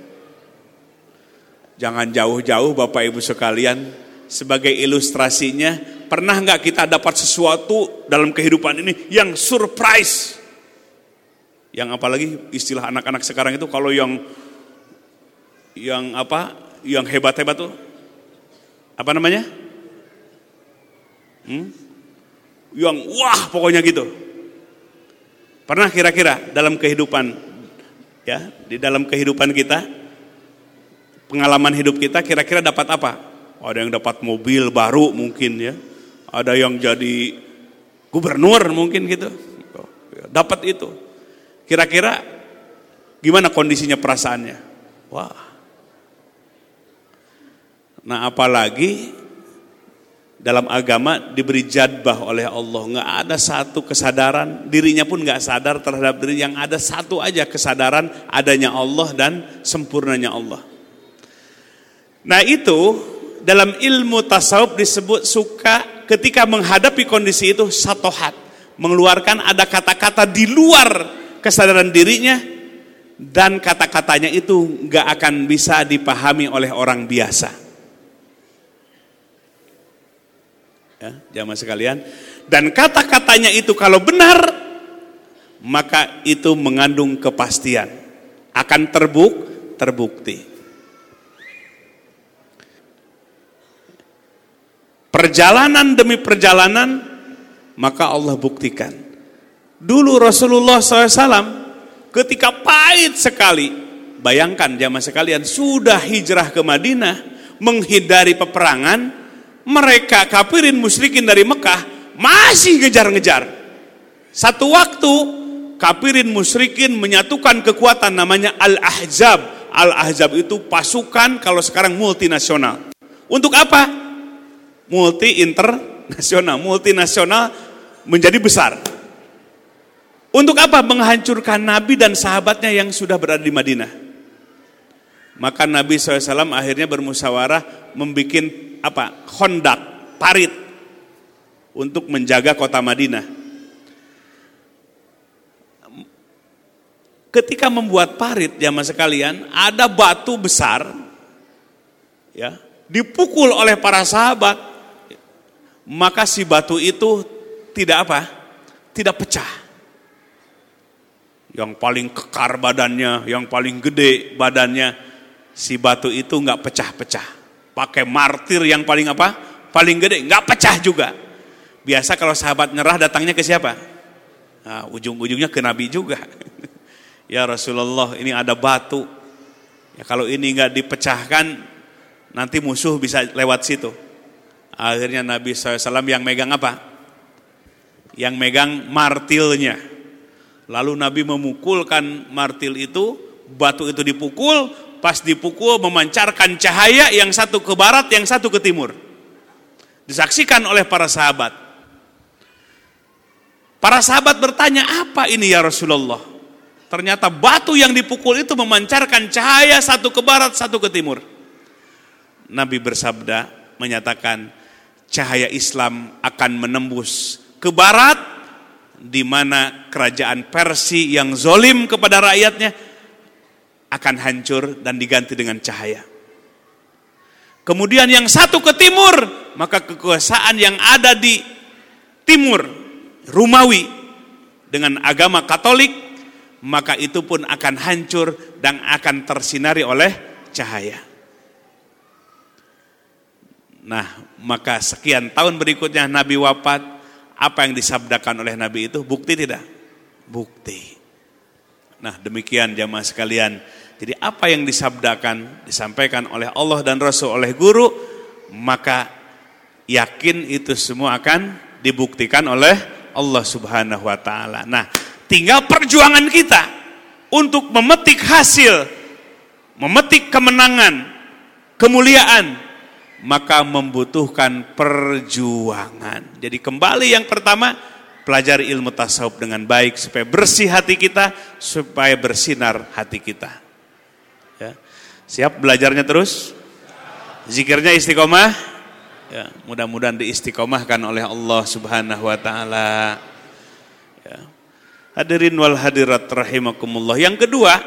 Jangan jauh-jauh Bapak Ibu sekalian. Sebagai ilustrasinya, pernah nggak kita dapat sesuatu dalam kehidupan ini yang surprise? Yang apalagi istilah anak-anak sekarang itu, kalau yang yang apa, yang hebat-hebat tuh, apa namanya? Hmm? Yang wah pokoknya gitu. Pernah kira-kira dalam kehidupan ya, di dalam kehidupan kita, pengalaman hidup kita kira-kira dapat apa? Ada yang dapat mobil baru mungkin ya. Ada yang jadi gubernur mungkin gitu. Dapat itu. Kira-kira gimana kondisinya, perasaannya? Wah. Nah, apalagi dalam agama diberi jadbah oleh Allah, nggak ada satu kesadaran, dirinya pun nggak sadar terhadap diri, yang ada satu aja kesadaran adanya Allah dan sempurnanya Allah. Nah itu dalam ilmu tasawuf disebut suka ketika menghadapi kondisi itu satohat, mengeluarkan ada kata-kata di luar kesadaran dirinya, dan kata-katanya itu nggak akan bisa dipahami oleh orang biasa. Ya, jamaah sekalian, dan kata-katanya itu kalau benar, maka itu mengandung kepastian, akan terbuk, terbukti. Perjalanan demi perjalanan, maka Allah buktikan Dulu Rasulullah shallallahu alaihi wasallam ketika pahit sekali, bayangkan jamaah sekalian, sudah hijrah ke Madinah, menghindari peperangan, mereka kafirin musyrikin dari Mekah masih ngejar-ngejar. Satu waktu kafirin musyrikin menyatukan kekuatan namanya Al-Ahzab. Al-Ahzab itu pasukan kalau sekarang multinasional. Untuk apa? Multi internasional, multinasional menjadi besar. Untuk apa? Menghancurkan Nabi dan sahabatnya yang sudah berada di Madinah. Maka Nabi shallallahu alaihi wasallam akhirnya bermusyawarah membuat apa? Khondak, parit untuk menjaga kota Madinah. Ketika membuat parit, jamaah sekalian, ada batu besar, ya, dipukul oleh para sahabat, maka si batu itu tidak apa? Tidak pecah. Yang paling kekar badannya, yang paling gede badannya, si batu itu nggak pecah-pecah. Pakai martir yang paling apa? Paling gede, nggak pecah juga. Biasa kalau sahabat nyerah datangnya ke siapa? Nah, ujung-ujungnya ke Nabi juga. Ya Rasulullah, ini ada batu. Ya, kalau ini nggak dipecahkan, nanti musuh bisa lewat situ. Akhirnya Nabi shallallahu alaihi wasallam yang megang apa? Yang megang martilnya. Lalu Nabi memukulkan martil itu, batu itu dipukul, pas dipukul memancarkan cahaya, yang satu ke barat, yang satu ke timur. Disaksikan oleh para sahabat. Para sahabat bertanya, apa ini ya Rasulullah? Ternyata batu yang dipukul itu memancarkan cahaya, satu ke barat, satu ke timur. Nabi bersabda, menyatakan, cahaya Islam akan menembus ke barat, di mana kerajaan Persia yang zolim kepada rakyatnya akan hancur dan diganti dengan cahaya. Kemudian yang satu ke timur, maka kekuasaan yang ada di timur, Romawi dengan agama Katolik, maka itu pun akan hancur dan akan tersinari oleh cahaya. Nah, maka sekian tahun berikutnya Nabi wafat. Apa yang disabdakan oleh Nabi itu bukti tidak? Bukti. Nah, demikian jamaah sekalian. Jadi apa yang disabdakan, disampaikan oleh Allah dan Rasul, oleh guru, maka yakin itu semua akan dibuktikan oleh Allah Subhanahu wa taala. Nah, tinggal perjuangan kita untuk memetik hasil, memetik kemenangan, kemuliaan, maka membutuhkan perjuangan. Jadi kembali yang pertama, pelajari ilmu tasawuf dengan baik supaya bersih hati kita, supaya bersinar hati kita. Ya. Siap belajarnya terus? Zikirnya istiqomah? Ya, mudah-mudahan diistiqomahkan oleh Allah Subhanahu wa taala. Ya. Hadirin wal hadirat rahimakumullah. Yang kedua,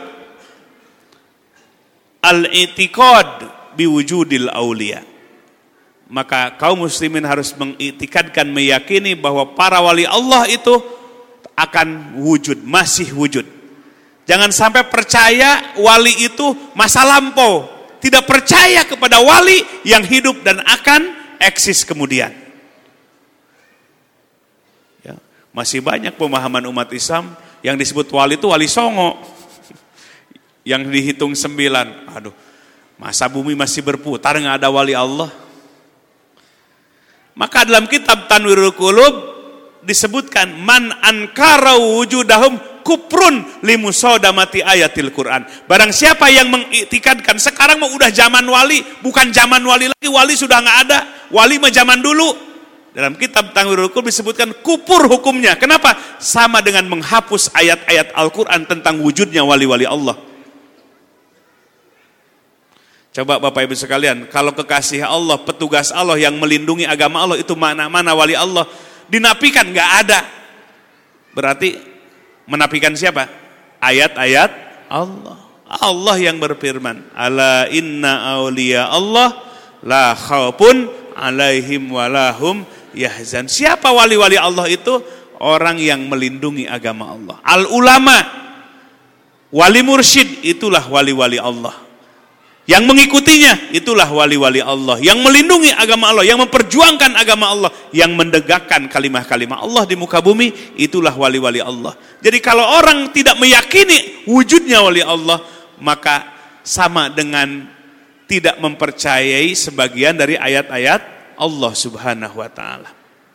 al-i'tiqad biwujudil auliya. Maka kaum muslimin harus mengiktikadkan, meyakini bahwa para wali Allah itu akan wujud, masih wujud. Jangan sampai percaya wali itu masa lampau, tidak percaya kepada wali yang hidup dan akan eksis kemudian. Ya, masih banyak pemahaman umat Islam yang disebut wali itu wali songo, yang dihitung sembilan. Aduh, masa bumi masih berputar nggak ada wali Allah? Maka dalam kitab Tanwirul Qulub disebutkan man ankara wujudahum kuprun limusodamati ayatil Quran. Barang siapa yang mengiktikadkan sekarang mau udah zaman wali, bukan zaman wali lagi, wali sudah nggak ada, wali mah zaman dulu. Dalam kitab Tanwirul Qulub disebutkan kupur hukumnya. Kenapa? Sama dengan menghapus ayat-ayat Al-Quran tentang wujudnya wali-wali Allah. Coba Bapak Ibu sekalian, kalau kekasih Allah, petugas Allah yang melindungi agama Allah itu mana-mana wali Allah, dinafikan nggak ada. Berarti menafikan siapa? Ayat-ayat Allah. Allah yang berfirman, ala inna auliya Allah la khaufun alaihim walahum yahzan. Siapa wali-wali Allah itu? Orang yang melindungi agama Allah. Al ulama, wali mursyid, itulah wali-wali Allah Yang mengikutinya, itulah wali-wali Allah. Yang melindungi agama Allah, yang memperjuangkan agama Allah, yang mendegakkan kalimah-kalimah Allah di muka bumi, itulah wali-wali Allah. Jadi kalau orang tidak meyakini wujudnya wali Allah, maka sama dengan tidak mempercayai sebagian dari ayat-ayat Allah Subhanahu wa ta'ala.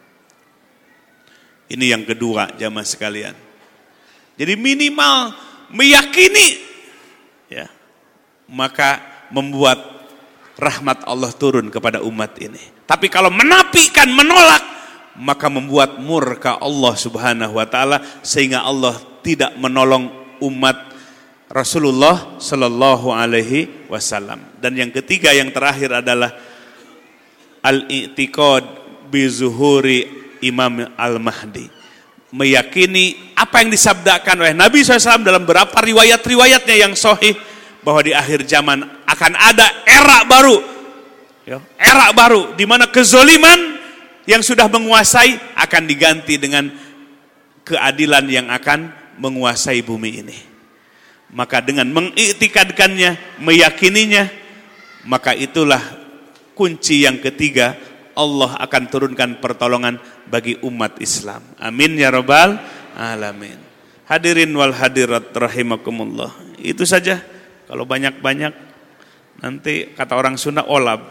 Ini yang kedua, jamaah sekalian. Jadi minimal meyakini, ya, maka membuat rahmat Allah turun kepada umat ini. Tapi kalau menafikan, menolak, maka membuat murka Allah Subhanahu wa ta'ala, sehingga Allah tidak menolong umat Rasulullah sallallahu alaihi wasallam. Dan yang ketiga, yang terakhir adalah al-i'tiqad bi zuhuri Imam Al-Mahdi. Meyakini apa yang disabdakan oleh Nabi shallallahu alaihi wasallam dalam beberapa riwayat-riwayatnya yang sahih, bahwa di akhir zaman akan ada era baru, ya, era baru di mana kezoliman yang sudah menguasai akan diganti dengan keadilan yang akan menguasai bumi ini. Maka dengan mengiktikadkannya, meyakininya, maka itulah kunci yang ketiga, Allah akan turunkan pertolongan bagi umat Islam. Amin ya rabbal alamin. Hadirin wal hadirat rahimakumullah. Itu saja. Kalau banyak-banyak nanti kata orang Sunda olab.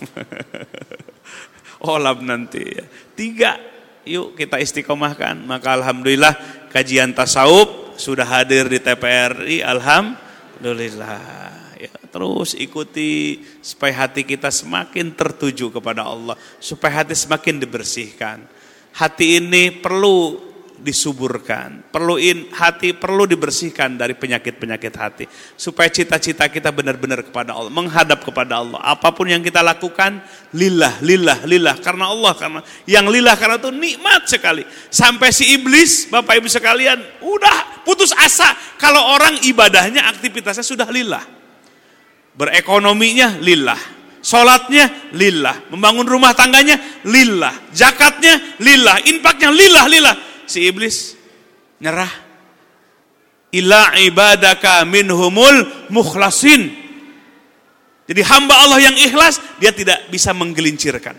Olab nanti ya. Tiga, yuk kita istiqomahkan. Maka alhamdulillah kajian tasawuf sudah hadir di T P R I, alhamdulillah. Ya, terus ikuti supaya hati kita semakin tertuju kepada Allah, supaya hati semakin dibersihkan. Hati ini perlu disuburkan, perlu in, hati perlu dibersihkan dari penyakit-penyakit hati, supaya cita-cita kita benar-benar kepada Allah, menghadap kepada Allah. Apapun yang kita lakukan, lillah, lillah, lillah, karena Allah, karena yang lillah, karena itu nikmat sekali. Sampai si iblis, Bapak Ibu sekalian, udah putus asa kalau orang ibadahnya, aktivitasnya sudah lillah, berekonominya lillah, sholatnya lillah, membangun rumah tangganya lillah, zakatnya lillah, infaknya lillah, lillah. Si iblis nyerah. Ila ibadaka minhumul mukhlasin. Jadi hamba Allah yang ikhlas, dia tidak bisa menggelincirkan.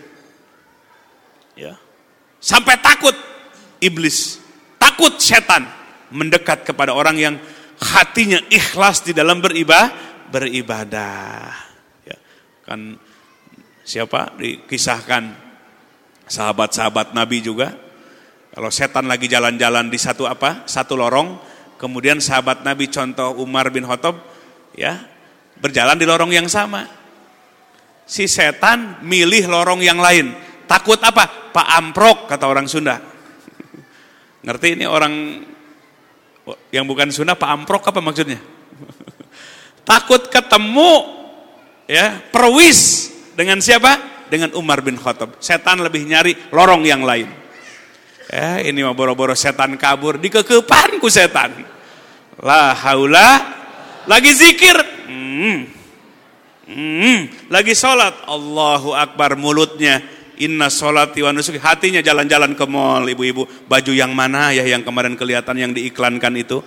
Ya. Sampai takut iblis, takut setan mendekat kepada orang yang hatinya ikhlas di dalam beribadah, beribadah. Ya. Kan siapa dikisahkan sahabat-sahabat Nabi juga. Kalau setan lagi jalan-jalan di satu apa? Satu lorong, kemudian sahabat Nabi contoh Umar bin Khattab, ya, berjalan di lorong yang sama. Si setan milih lorong yang lain. Takut apa? Pak Amprok, kata orang Sunda. Ngerti ini orang yang bukan Sunda, Pak Amprok apa maksudnya? Takut ketemu, ya, perwis dengan siapa? Dengan Umar bin Khattab. Setan lebih nyari lorong yang lain. Eh, ini mah boro-boro setan kabur, dikekepan ku setan. La haula, lagi zikir, hmm, hmm, lagi sholat, Allahu Akbar, mulutnya inna sholati wa nusuki, hatinya jalan-jalan ke mall, ibu-ibu, baju yang mana ya yang kemarin kelihatan yang diiklankan itu?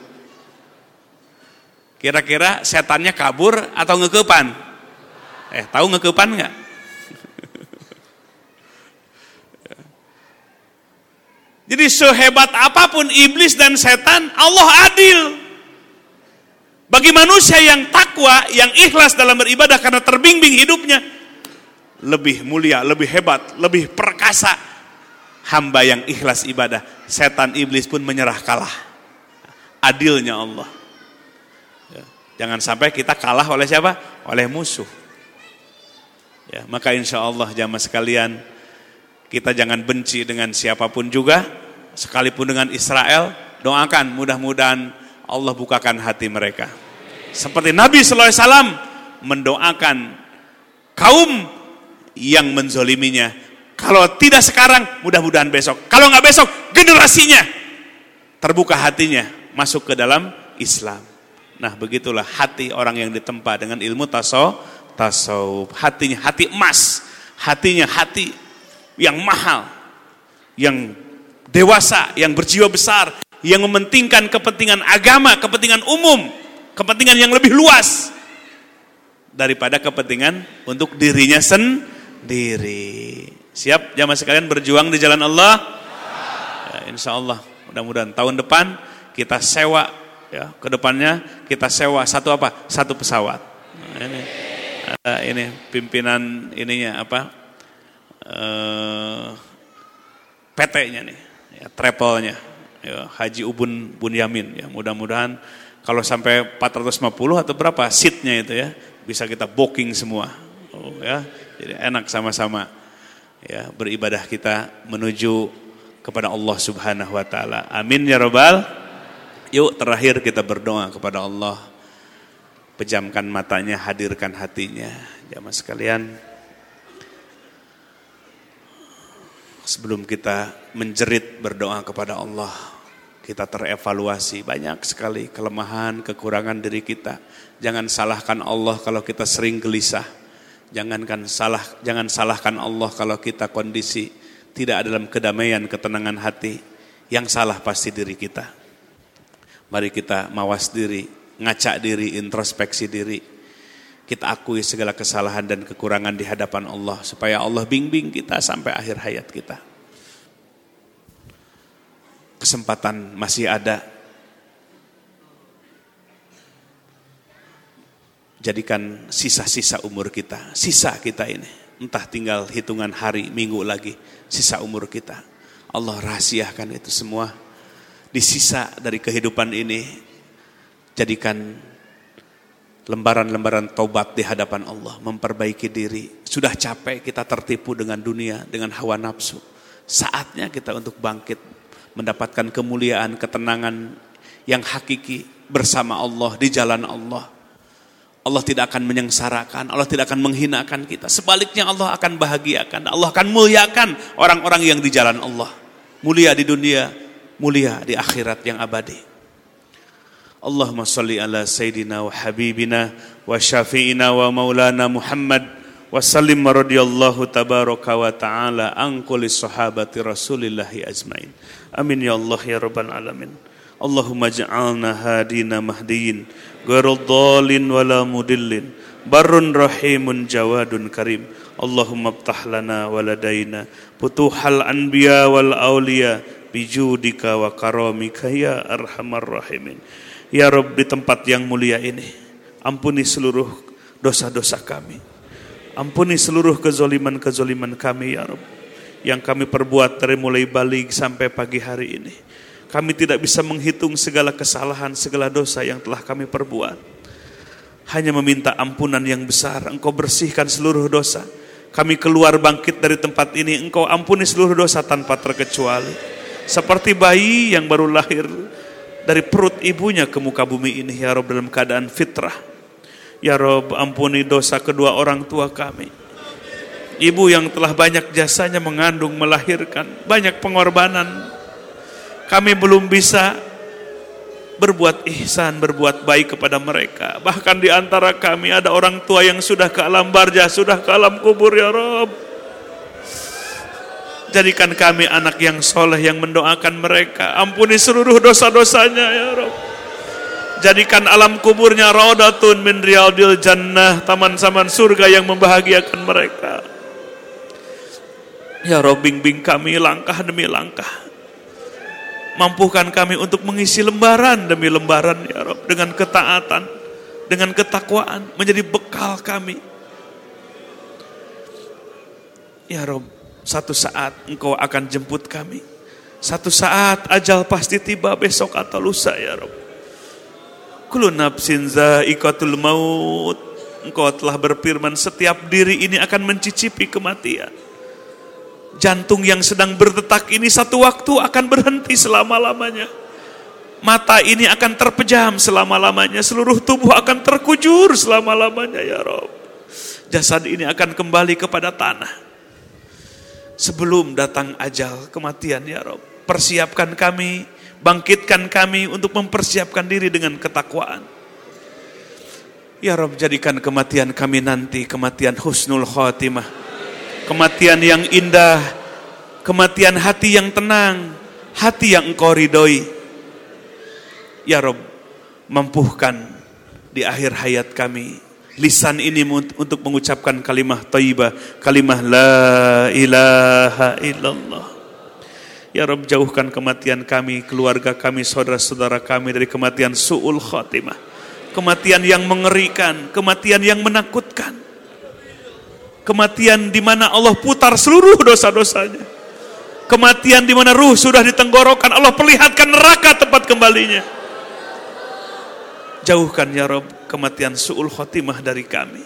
Kira-kira setannya kabur atau ngekepan? Eh, tahu ngekepan nggak? Jadi sehebat apapun iblis dan setan, Allah adil. Bagi manusia yang takwa, yang ikhlas dalam beribadah karena terbimbing hidupnya, lebih mulia, lebih hebat, lebih perkasa hamba yang ikhlas ibadah. Setan iblis pun menyerah kalah. Adilnya Allah. Ya, jangan sampai kita kalah oleh siapa? Oleh musuh. Ya, maka insya Allah jamaah sekalian, kita jangan benci dengan siapapun juga, sekalipun dengan Israel, doakan mudah-mudahan Allah bukakan hati mereka. Seperti Nabi sallallahu alaihi wasallam mendoakan kaum yang menzoliminya. Kalau tidak sekarang, mudah-mudahan besok. Kalau nggak besok, generasinya terbuka hatinya masuk ke dalam Islam. Nah, begitulah hati orang yang ditempa dengan ilmu tasawuf. Tasawuf, hatinya hati emas, hatinya hati yang mahal, yang dewasa, yang berjiwa besar, yang mementingkan kepentingan agama, kepentingan umum, kepentingan yang lebih luas daripada kepentingan untuk dirinya sendiri. Siap jamaah sekalian berjuang di jalan Allah? Ya, insya Allah mudah-mudahan tahun depan kita sewa, ya, ke depannya kita sewa satu apa? Satu pesawat. Nah, ini ada ini pimpinan ininya apa? Eh, P T-nya nih, ya, travelnya, ya, Haji Ubun Bunyamin. Ya, mudah-mudahan kalau sampai empat ratus lima puluh atau berapa seatnya itu ya bisa kita booking semua. Oh, ya, jadi enak sama-sama. Ya, beribadah kita menuju kepada Allah Subhanahu wa taala. Amin ya rabbal. Yuk terakhir kita berdoa kepada Allah. Pejamkan matanya, hadirkan hatinya. Jamaah sekalian, sebelum kita menjerit berdoa kepada Allah, kita terevaluasi banyak sekali kelemahan, kekurangan diri kita. Jangan salahkan Allah kalau kita sering gelisah. Jangankan salah, jangan salahkan Allah kalau kita kondisi tidak dalam kedamaian, ketenangan hati. Yang salah pasti diri kita. Mari kita mawas diri, ngaca diri, introspeksi diri. Kita akui segala kesalahan dan kekurangan di hadapan Allah supaya Allah bimbing kita sampai akhir hayat kita. Kesempatan masih ada. Jadikan sisa-sisa umur kita, sisa kita ini, entah tinggal hitungan hari, minggu lagi, sisa umur kita. Allah rahasiakan itu semua. Di sisa dari kehidupan ini, jadikan lembaran-lembaran taubat di hadapan Allah, memperbaiki diri. Sudah capek kita tertipu dengan dunia, dengan hawa nafsu. Saatnya kita untuk bangkit, mendapatkan kemuliaan, ketenangan yang hakiki bersama Allah, di jalan Allah. Allah tidak akan menyengsarakan, Allah tidak akan menghinakan kita. Sebaliknya Allah akan bahagiakan, Allah akan muliakan orang-orang yang di jalan Allah. Mulia di dunia, mulia di akhirat yang abadi. Allahumma salli ala sayyidina wa habibina wa syafi'ina wa maulana Muhammad wa sallim radhiyallahu tabaraka wa ta'ala an kulli sahabati rasulillahi ajmain. Amin ya Allah ya rabbal alamin. Allahumma ja'alna hadina mahdiyin ghairul dhalin wala mudillin barrun rahimun jawadun karim. Allahumma iftah lana waladaina futuhal anbiya wal awliya bijudika wa karamika ya arhamar rahimin. Ya Rabb, di tempat yang mulia ini ampuni seluruh dosa-dosa kami, ampuni seluruh kezoliman-kezoliman kami ya Rabb, yang kami perbuat dari mulai balik sampai pagi hari ini. Kami tidak bisa menghitung segala kesalahan, segala dosa yang telah kami perbuat. Hanya meminta ampunan yang besar. Engkau bersihkan seluruh dosa. Kami keluar bangkit dari tempat ini, Engkau ampuni seluruh dosa tanpa terkecuali. Seperti bayi yang baru lahir dari perut ibunya ke muka bumi ini, ya Rabb, dalam keadaan fitrah. Ya Rabb, ampuni dosa kedua orang tua kami. Ibu yang telah banyak jasanya mengandung, melahirkan, banyak pengorbanan. Kami belum bisa berbuat ihsan, berbuat baik kepada mereka. Bahkan di antara kami ada orang tua yang sudah ke alam barzah, sudah ke alam kubur ya Rabb. Jadikan kami anak yang soleh yang mendoakan mereka. Ampuni seluruh dosa-dosanya ya Rabb. Jadikan alam kuburnya raudatun min riyadil jannah, taman-taman surga yang membahagiakan mereka. Ya Rabb, bimbing kami langkah demi langkah. Mampukan kami untuk mengisi lembaran demi lembaran ya Rabb, dengan ketaatan, dengan ketakwaan menjadi bekal kami. Ya Rabb, satu saat Engkau akan jemput kami. Satu saat ajal pasti tiba, besok atau lusa ya Rabb. Kullu nafsin za'iqatul maut. Engkau telah berfirman setiap diri ini akan mencicipi kematian. Jantung yang sedang berdetak ini satu waktu akan berhenti selama-lamanya. Mata ini akan terpejam selama-lamanya. Seluruh tubuh akan terkujur selama-lamanya ya Rabb. Jasad ini akan kembali kepada tanah. Sebelum datang ajal kematian ya Rabb, persiapkan kami, bangkitkan kami untuk mempersiapkan diri dengan ketakwaan. Ya Rabb, jadikan kematian kami nanti kematian husnul khatimah. Kematian yang indah, kematian hati yang tenang, hati yang Engkau ridhoi. Ya Rabb, mampuhkan di akhir hayat kami lisan ini untuk mengucapkan kalimah thayyibah, kalimah la ilaha illallah. Ya Rabb, jauhkan kematian kami, keluarga kami, saudara-saudara kami dari kematian su'ul khatimah, kematian yang mengerikan, kematian yang menakutkan, kematian di mana Allah putar seluruh dosa-dosanya, kematian di mana ruh sudah di tenggorokan, Allah perlihatkan neraka tempat kembalinya. Jauhkan ya Rabb kematian su'ul khatimah dari kami.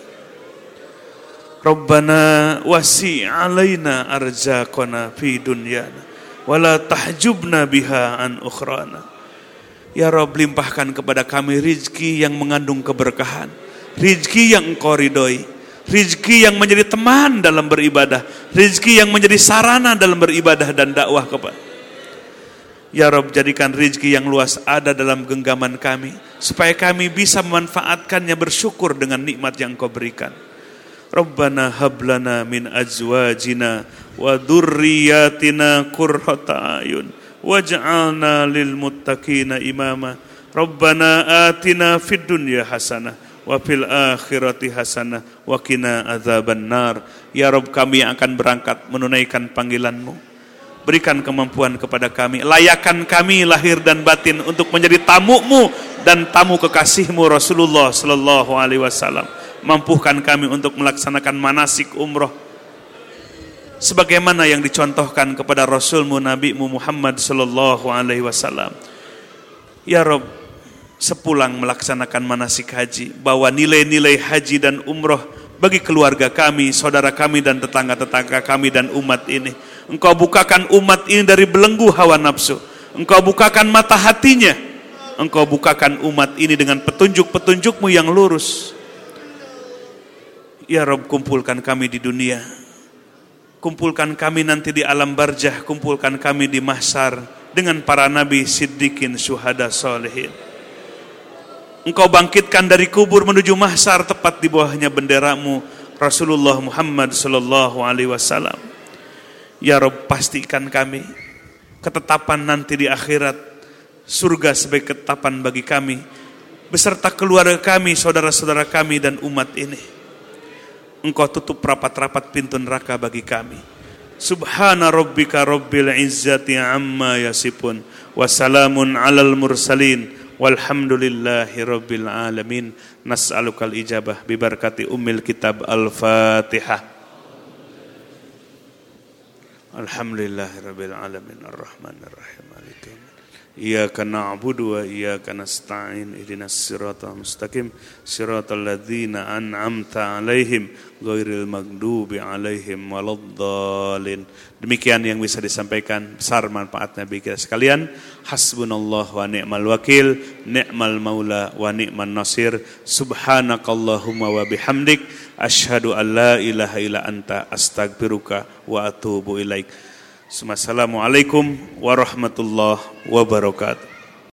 Rabbana wasi' alaina arzaqana fi dunyana wala tahjubna biha an ukhrana. Ya Rabb, limpahkan kepada kami rizki yang mengandung keberkahan, rizki yang Engkau ridhoi, rizki yang menjadi teman dalam beribadah, rizki yang menjadi sarana dalam beribadah dan dakwah kepada. Ya Rabb, jadikan rizki yang luas ada dalam genggaman kami, supaya kami bisa memanfaatkannya, bersyukur dengan nikmat yang Engkau berikan. Rabbana hablana min azwajina wa dzurriyyatina qurrata ayun waj'alna lil muttaqina imama. Rabbana atina fid dunya hasanah wa fil akhirati hasanah wa qina adzabannar. Ya Rabb, kami yang akan berangkat menunaikan panggilan-Mu, berikan kemampuan kepada kami, layakan kami lahir dan batin untuk menjadi tamu-Mu dan tamu kekasih-Mu Rasulullah sallallahu alaihi wasallam. Mampuhkan kami untuk melaksanakan manasik umroh sebagaimana yang dicontohkan kepada Rasul-Mu, Nabi-Mu Muhammad sallallahu alaihi wasallam. Ya Rabb, sepulang melaksanakan manasik haji, bawa nilai-nilai haji dan umroh bagi keluarga kami, saudara kami dan tetangga-tetangga kami dan umat ini. Engkau bukakan umat ini dari belenggu hawa nafsu. Engkau bukakan mata hatinya. Engkau bukakan umat ini dengan petunjuk-petunjuk-Mu yang lurus. Ya Rabb, kumpulkan kami di dunia, kumpulkan kami nanti di alam barzah, kumpulkan kami di mahsyar dengan para nabi, siddiqin, syuhada, salihin. Engkau bangkitkan dari kubur menuju mahsyar tepat di bawahnya bendera-Mu Rasulullah Muhammad sallallahu alaihi wasallam. Ya Rabb, pastikan kami ketetapan nanti di akhirat, surga sebagai ketetapan bagi kami beserta keluarga kami, saudara-saudara kami dan umat ini. Engkau tutup rapat-rapat pintu neraka bagi kami. Subhana rabbika rabbil izzati amma yasifun wa salamun alal mursalin walhamdulillahi rabbil alamin. Nas'alukal ijabah bibarakati ummil kitab al-Fatihah. Alhamdulillahi rabbil alamin arrahmanir rahim maliki yaumiddin. Iyyaka na'budu wa iyyaka nasta'in ihdinas siratal mustaqim siratal ladzina an'amta 'alaihim ghairil maghdubi 'alaihim waladdallin. Demikian yang bisa disampaikan, besar manfaatnya bagi kita sekalian. Hasbunallah wa ni'mal wakil, ni'mal maula wa ni'man nasir. Subhanakallahumma wa bihamdik asyhadu an la ilaha illa anta astaghfiruka wa atubu ilaik. Assalamualaikum warahmatullahi wabarakatuh.